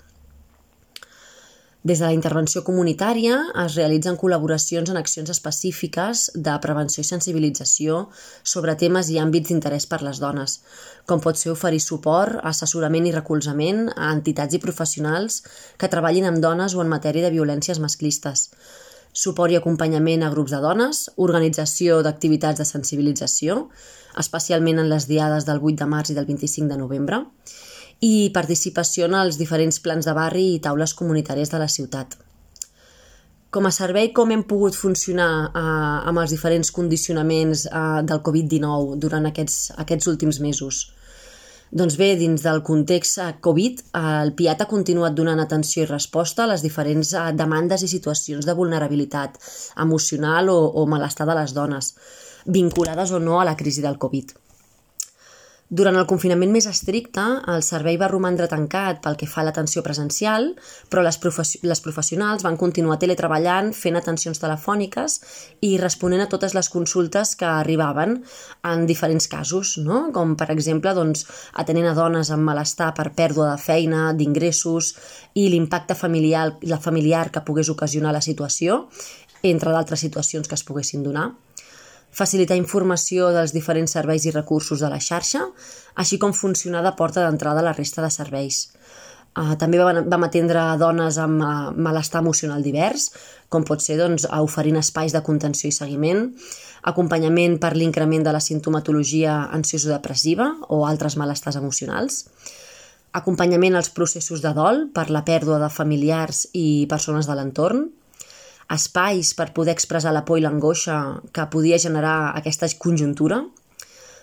Des de la intervenció comunitària es realitzen col·laboracions en accions específiques de prevenció i sensibilització sobre temes i àmbits d'interès per les dones, com pot ser oferir suport, assessorament i recolzament a entitats i professionals que treballin amb dones o en matèria de violències masclistes, suport i acompanyament a grups de dones, organització d'activitats de sensibilització, especialment en les diades del 8 de març i del 25 de novembre, i participació en els diferents plans de barri i taules comunitàries de la ciutat. Com a servei, com hem pogut funcionar amb els diferents condicionaments del Covid-19 durant aquests últims mesos? Doncs bé, dins del context Covid, el PIAT ha continuat donant atenció i resposta a les diferents demandes i situacions de vulnerabilitat emocional o malestar de les dones, vinculades o no a la crisi del Covid. Durant el confinament més estricte, el servei va romandre tancat pel que fa a l'atenció presencial, però les professionals van continuar teletreballant, fent atencions telefòniques i responent a totes les consultes que arribaven en diferents casos, no? Com per exemple atenent a dones amb malestar per pèrdua de feina, d'ingressos i l'impacte familiar que pogués ocasionar la situació, entre d'altres situacions que es poguessin donar. Facilitar informació dels diferents serveis i recursos de la xarxa, així com funcionar de porta d'entrada a la resta de serveis. També vam atendre dones amb malestar emocional divers, com pot ser oferint espais de contenció i seguiment, acompanyament per l'increment de la simptomatologia ansioso-depressiva o altres malestars emocionals, acompanyament als processos de dol per la pèrdua de familiars i persones de l'entorn, espais per poder expressar la por i l'angoixa que podia generar aquesta conjuntura,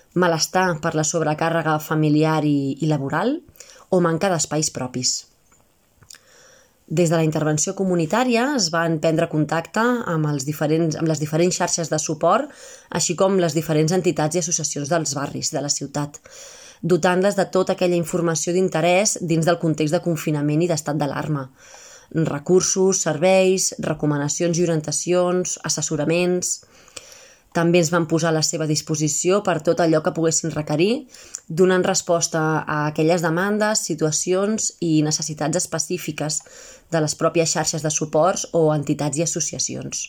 malestar per la sobrecàrrega familiar i laboral o manca d'espais propis. Des de la intervenció comunitària es van prendre contacte amb les diferents xarxes de suport, així com les diferents entitats i associacions dels barris de la ciutat, dotant-les de tota aquella informació d'interès dins del context de confinament i d'estat d'alarma. Recursos, serveis, recomanacions i orientacions, assessoraments. També ens van posar a la seva disposició per tot allò que poguessin requerir, donant resposta a aquelles demandes, situacions i necessitats específiques de les pròpies xarxes de suports o entitats i associacions.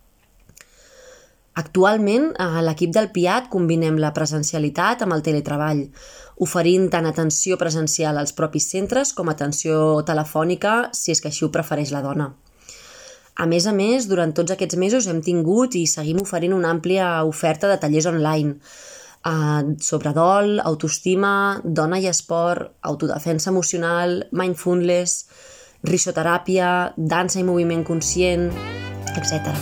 Actualment, a l'equip del PIAT combinem la presencialitat amb el teletreball, oferint tant atenció presencial als propis centres com atenció telefònica, si és que així ho prefereix la dona. A més, durant tots aquests mesos hem tingut i seguim oferint una àmplia oferta de tallers online sobre dol, autoestima, dona i esport, autodefensa emocional, mindfulness, risoteràpia, dansa i moviment conscient, etc.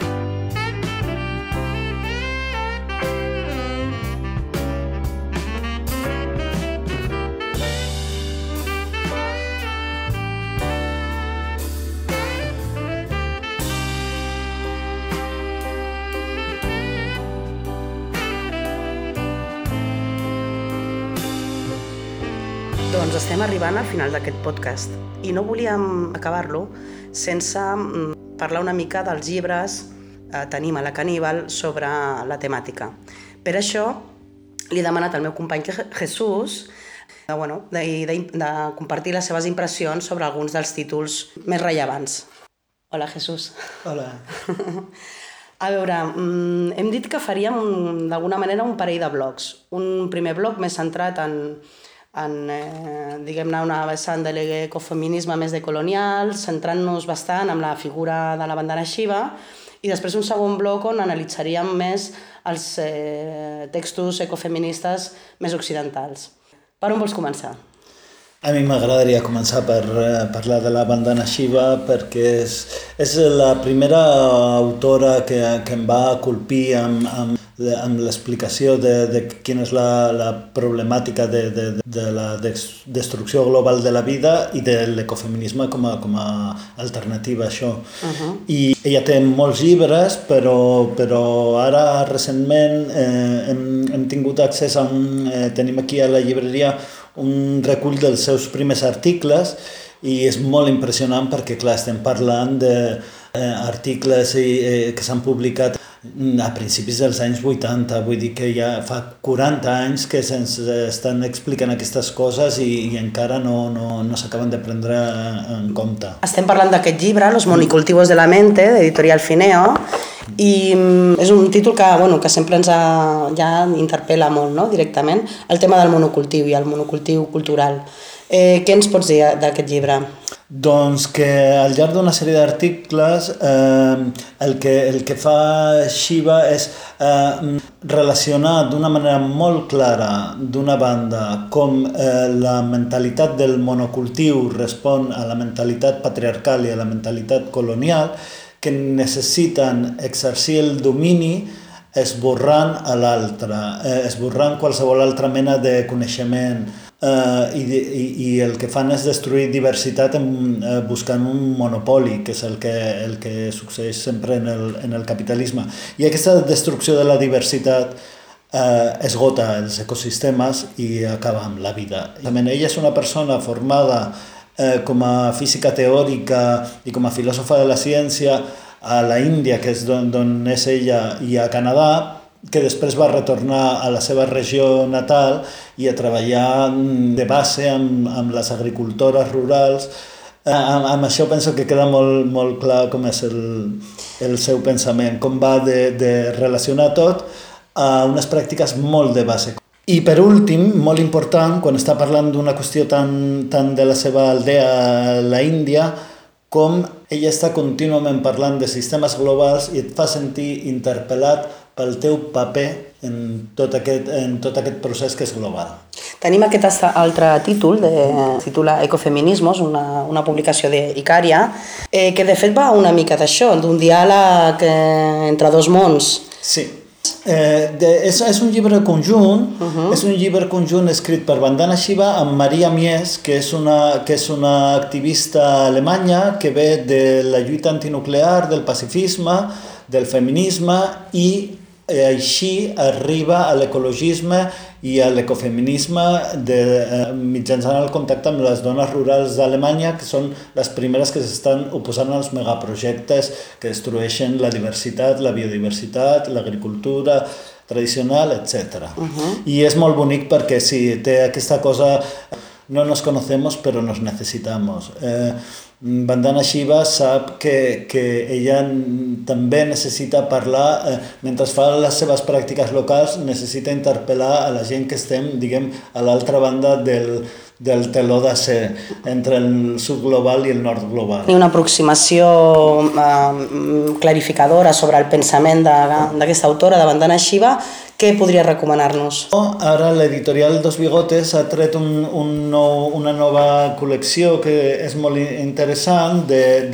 Doncs estem arribant al final d'aquest podcast i no volíem acabar-lo sense parlar una mica dels llibres que tenim a la Caníbal sobre la temàtica. Per això li he demanat al meu company Jesús de compartir les seves impressions sobre alguns dels títols més rellevants. Hola, Jesús. Hola. A veure, hem dit que faríem d'alguna manera un parell de blocs. Un primer bloc més centrat en diguem-ne, una vessant de l'ecofeminisme més decolonial, centrant-nos bastant en la figura de la Vandana Shiva, i després un segon bloc on analitzaríem més els textos ecofeministes més occidentals. Per on vols començar? A mi m'agradaria començar per parlar de la Vandana Shiva perquè és la primera autora que em va colpir amb l'explicació de quina és la problemàtica de la destrucció global de la vida i de l'ecofeminisme com a alternativa a això. I ella té molts llibres, però ara recentment hem tingut accés a tenim aquí a la llibreria un recull dels seus primers articles i és molt impressionant perquè, clar, estem parlant d'articles que s'han publicat a principis dels anys 80, vull dir que ja fa 40 anys que se'ns estan explicant aquestes coses i encara no s'acaben de prendre en compte. Estem parlant d'aquest llibre, Los monocultivos de la mente, d'Editorial Fineo, i és un títol que sempre ens ja interpel·la molt, no? Directament, el tema del monocultiu i el monocultiu cultural. Què ens pots dir d'aquest llibre? Doncs que al llarg d'una sèrie d'articles el que fa Shiva és relacionar d'una manera molt clara, d'una banda, com la mentalitat del monocultiu respon a la mentalitat patriarcal i a la mentalitat colonial, que necessiten exercir el domini esborrant a l'altre, esborrant qualsevol altra mena de coneixement, i el que fan és destruir diversitat buscant un monopoli, que és el que succeeix sempre en el capitalisme. I aquesta destrucció de la diversitat esgota els ecosistemes i acaba amb la vida. Ella és una persona formada com a física teòrica i com a filòsofa de la ciència a la Índia, que és d'on és ella, i a Canadà, que després va retornar a la seva regió natal i a treballar de base amb les agricultores rurals. Amb això penso que queda molt clar com és el seu pensament, com va de relacionar tot a unes pràctiques molt de base. I per últim, molt important, quan està parlant d'una qüestió tan de la seva aldea a la Índia, com ella està contínuament parlant de sistemes globals i et fa sentir interpel·lat pel teu paper en tot aquest procés que és global. Tenim aquest altre títol, titula Ecofeminismos, una publicació d'Icària, que de fet va una mica d'això, d'un diàleg entre dos mons. Sí. És un llibre conjunt, és un llibre conjunt escrit per Vandana Shiva amb Maria Mies, que és una activista alemanya que ve de la lluita antinuclear, del pacifisme, del feminisme i així arriba a l'ecologisme i a l'ecofeminisme mitjançant el contacte amb les dones rurals d'Alemanya, que són les primeres que s'estan oposant als megaprojectes que destrueixen la diversitat, la biodiversitat, l'agricultura tradicional, etc. I és molt bonic perquè sí, té aquesta cosa, no nos conocemos pero nos necesitamos. Vandana Shiva sap que ella també necessita parlar, mentre fa les seves pràctiques locals, necessita interpel·lar a la gent que estem, diguem, a l'altra banda del teló d'acer, entre el sud global i el nord global. Una aproximació clarificadora sobre el pensament d'aquesta autora, de Vandana Shiva, què podria recomanar-nos? Ara l'editorial Dos Bigotes ha tret una nova col·lecció que és molt interessant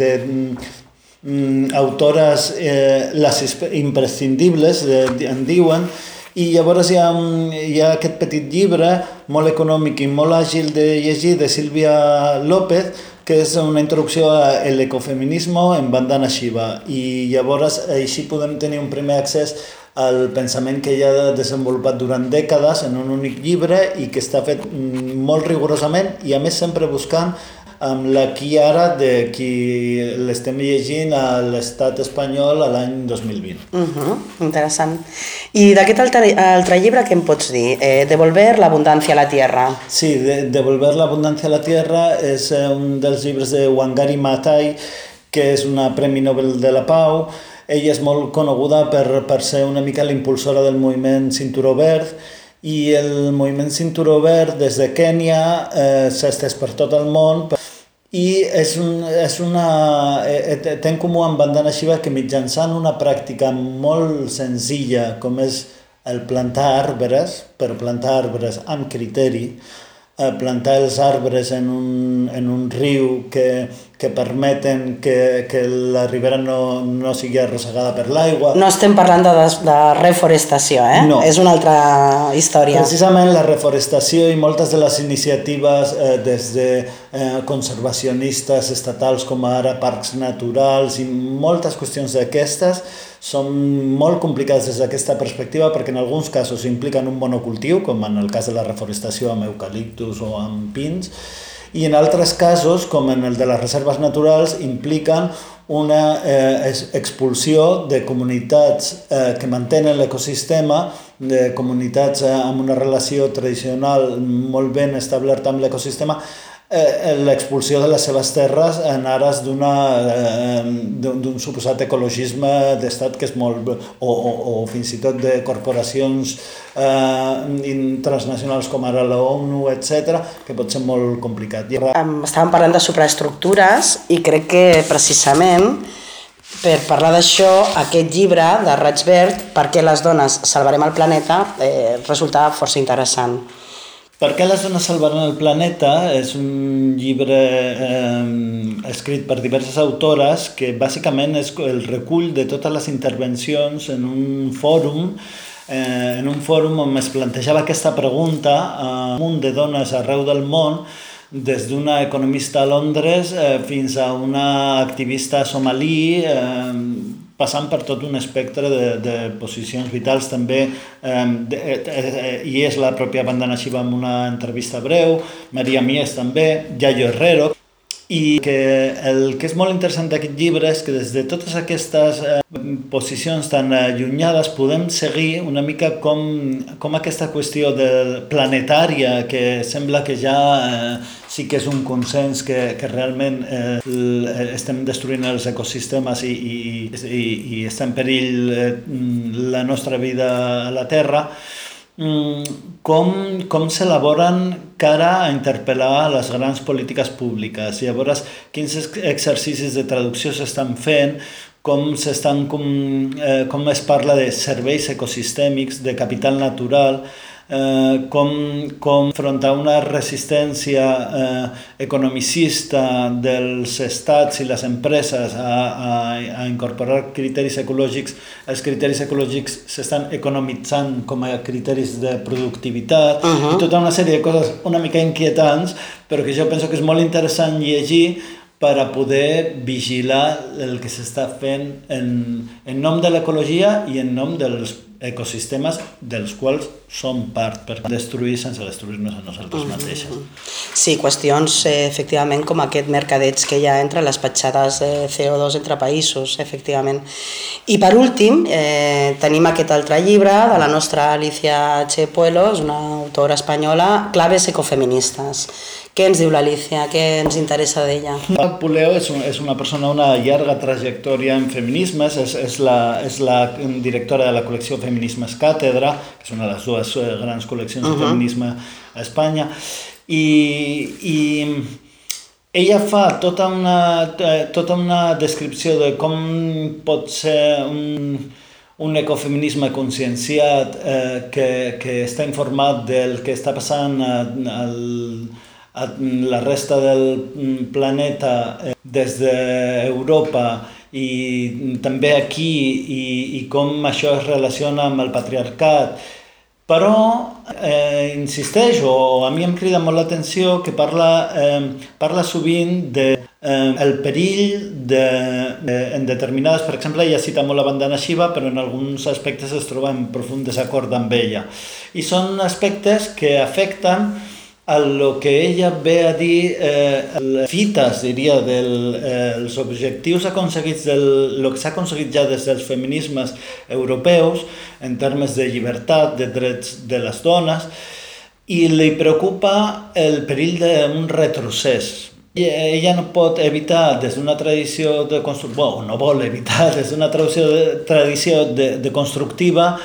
d'autores les imprescindibles, en diuen, i llavors hi ha aquest petit llibre molt econòmic i molt àgil de llegir de Sílvia López, que és una introducció a l'ecofeminisme en Vandana Shiva, i llavors així podem tenir un primer accés al pensament que ella ha desenvolupat durant dècades en un únic llibre i que està fet molt rigorosament i a més sempre buscant amb l'aquí i ara de qui l'estem llegint a l'estat espanyol a l'any 2020. Interessant. I d'aquest altre llibre què em pots dir? Devolver l'abundància a la tierra. Sí, Devolver l'abundància a la tierra és un dels llibres de Wangari Maathai, que és una Premi Nobel de la Pau. Ella és molt coneguda per ser una mica l'impulsora del moviment Cinturó Verd, i el moviment Cinturó Verd des de Kènia s'ha estès per tot el món i té en comú amb Vandana Shiva que mitjançant una pràctica molt senzilla com és el plantar arbres, però plantar arbres amb criteri, plantar els arbres en un riu que permeten que la ribera no sigui arrossegada per l'aigua. No estem parlant de reforestació, No. És una altra història. Precisament la reforestació i moltes de les iniciatives des de conservacionistes estatals com ara parcs naturals i moltes qüestions d'aquestes són molt complicades des d'aquesta perspectiva perquè en alguns casos impliquen un monocultiu, com en el cas de la reforestació amb eucaliptus o amb pins, i en altres casos, com en el de les reserves naturals, impliquen una expulsió de comunitats que mantenen l'ecosistema, de comunitats amb una relació tradicional molt ben establerta amb l'ecosistema, l'expulsió de les seves terres en ares d'un suposat ecologisme d'estat que és molt... o fins i tot de corporacions transnacionals com ara l'ONU, etc., que pot ser molt complicat. Estàvem parlant de supraestructures i crec que precisament per parlar d'això, aquest llibre de Raig Verd, Per què les dones salvarem el planeta, resulta força interessant. Per què les dones salvaran el planeta és un llibre escrit per diverses autores que bàsicament és el recull de totes les intervencions en un fòrum on es plantejava aquesta pregunta a un munt de dones arreu del món, des d'una economista a Londres fins a una activista somalí, passant per tot un espectre de posicions vitals també, i és la pròpia Vandana Shiva amb una entrevista breu, Maria Mies també, Yayo Herrero, i que el que és molt interessant d'aquest llibre és que des de totes aquestes posicions tan allunyades podem seguir una mica com aquesta qüestió planetària que sembla que ja sí que és un consens que realment estem destruint els ecosistemes i està en perill la nostra vida a la Terra, com s'elaboren cara a interpel·lar les grans polítiques públiques. Llavors, quins exercicis de traducció s'estan fent, com es parla de serveis ecosistèmics, de capital natural, com front a una resistència economicista dels estats i les empreses a incorporar criteris ecològics. Els criteris ecològics s'estan economitzant com a criteris de productivitat i tota una sèrie de coses una mica inquietants, però que jo penso que és molt interessant llegir per a poder vigilar el que s'està fent en nom de l'ecologia i en nom dels ecosistemes dels quals som part, per destruir sense destruir-nos a nosaltres mateixes. Sí, qüestions efectivament com aquest mercadeig que hi ha entre les petjades de CO2 entre països, efectivament. I per últim, tenim aquest altre llibre de la nostra Alicia Che Puelo, és una autora espanyola, Claves ecofeministes. Què ens diu l'Alicia? Què ens interessa d'ella? Puleo és una persona amb una llarga trajectòria en feminismes, és la directora de la col·lecció Feminismes Càtedra, que és una de les dues grans col·leccions de feminisme a Espanya, i ella fa tota una descripció de com pot ser un ecofeminisme conscienciat que està informat del que està passant a la resta del planeta des d'Europa i també aquí i com això es relaciona amb el patriarcat. Però insisteix, o a mi em crida molt l'atenció, que parla sovint del perill en determinades... Per exemple, ella cita molt la bandana Shiva, però en alguns aspectes es troba en profund desacord amb ella. I són aspectes que afecten a lo que ella ve a dir fites, diria, dels objectius aconseguits, del que s'ha aconseguit ja des dels feminismes europeus en termes de llibertat, de drets de les dones, i li preocupa el perill d'un retrocés. Ella no pot evitar des d'una tradició de constructiva, no vol evitar des d'una tradició de constructiva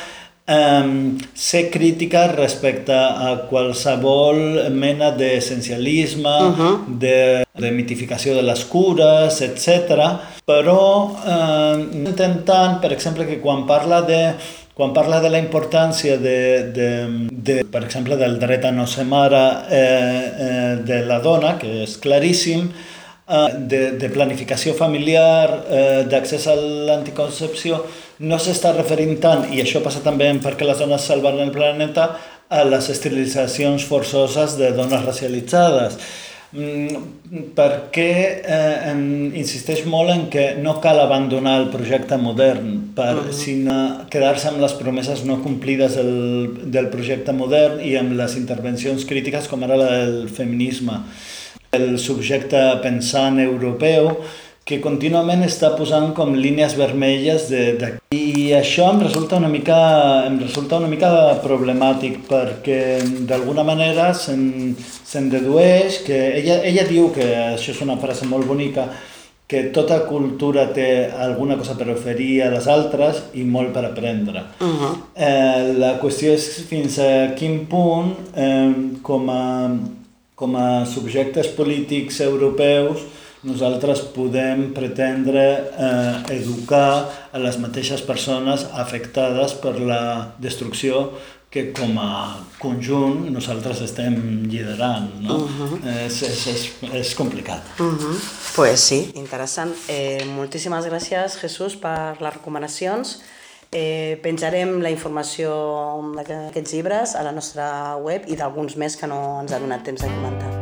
ser crítica respecte a qualsevol mena d'essencialisme, de mitificació de les cures, etc. Però intentant, per exemple, que quan parla de la importància per exemple, del dret a no ser mare de la dona, que és claríssim, de planificació familiar, d'accés a l'anticoncepció, no s'està referint tant, i això passa també perquè les dones salven el planeta, a les esterilitzacions forçoses de dones racialitzades. Perquè insisteix molt en que no cal abandonar el projecte modern, sinó quedar-se amb les promeses no complides del projecte modern i amb les intervencions crítiques com ara la del feminisme. El subjecte pensant europeu que contínuament està posant com línies vermelles i això em resulta una mica problemàtic perquè d'alguna manera se'n dedueix que ella diu que això és una frase molt bonica, que tota cultura té alguna cosa per oferir a les altres i molt per aprendre. La qüestió és fins a quin punt com a subjectes polítics europeus nosaltres podem pretendre educar a les mateixes persones afectades per la destrucció que com a conjunt nosaltres estem liderant, no? És complicat. Pues sí, interessant. Moltíssimes gràcies, Jesús, per les recomanacions. Penjarem la informació d'aquests llibres a la nostra web i d'alguns més que no ens ha donat temps de comentar.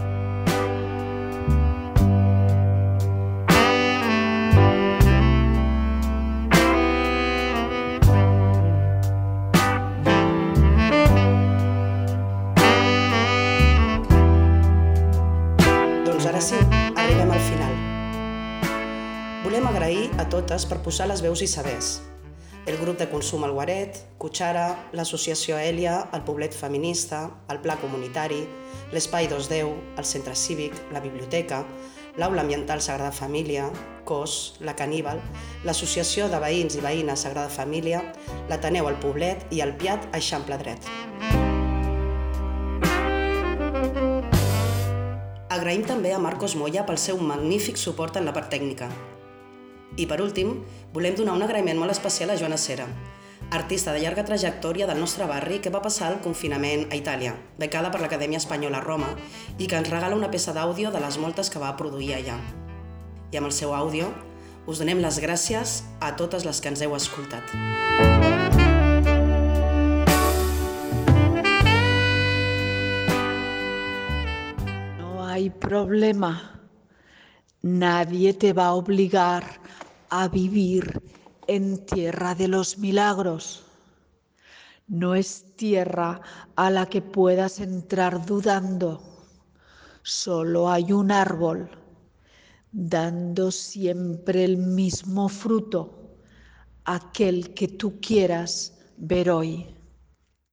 Sí, arribem al final. Volem agrair a totes per posar les veus i sabers. El grup de consum El Guaret, Cuchara, l'associació Èlia, el Poblet Feminista, el Pla Comunitari, l'Espai 210, el Centre Cívic, la Biblioteca, l'Aula Ambiental Sagrada Família, COS, la Caníbal, l'Associació de Veïns i Veïnes Sagrada Família, l'Ateneu El Poblet i el PIAT Eixample Dret. Agraïm també a Marcos Moya pel seu magnífic suport en la part tècnica. I per últim, volem donar un agraïment molt especial a Joana Cera. artista de llarga trajectòria del nostre barri que va passar el confinament a Itàlia, becada per l'Acadèmia Espanyola a Roma, i que ens regala una peça d'àudio de les moltes que va produir allà. I amb el seu àudio us donem les gràcies a totes les que ens heu escoltat. No hay problema. Nadie te va a obligar a vivir en tierra de los milagros. No es tierra a la que puedas entrar dudando. Solo hay un árbol, dando siempre el mismo fruto, aquel que tú quieras ver hoy.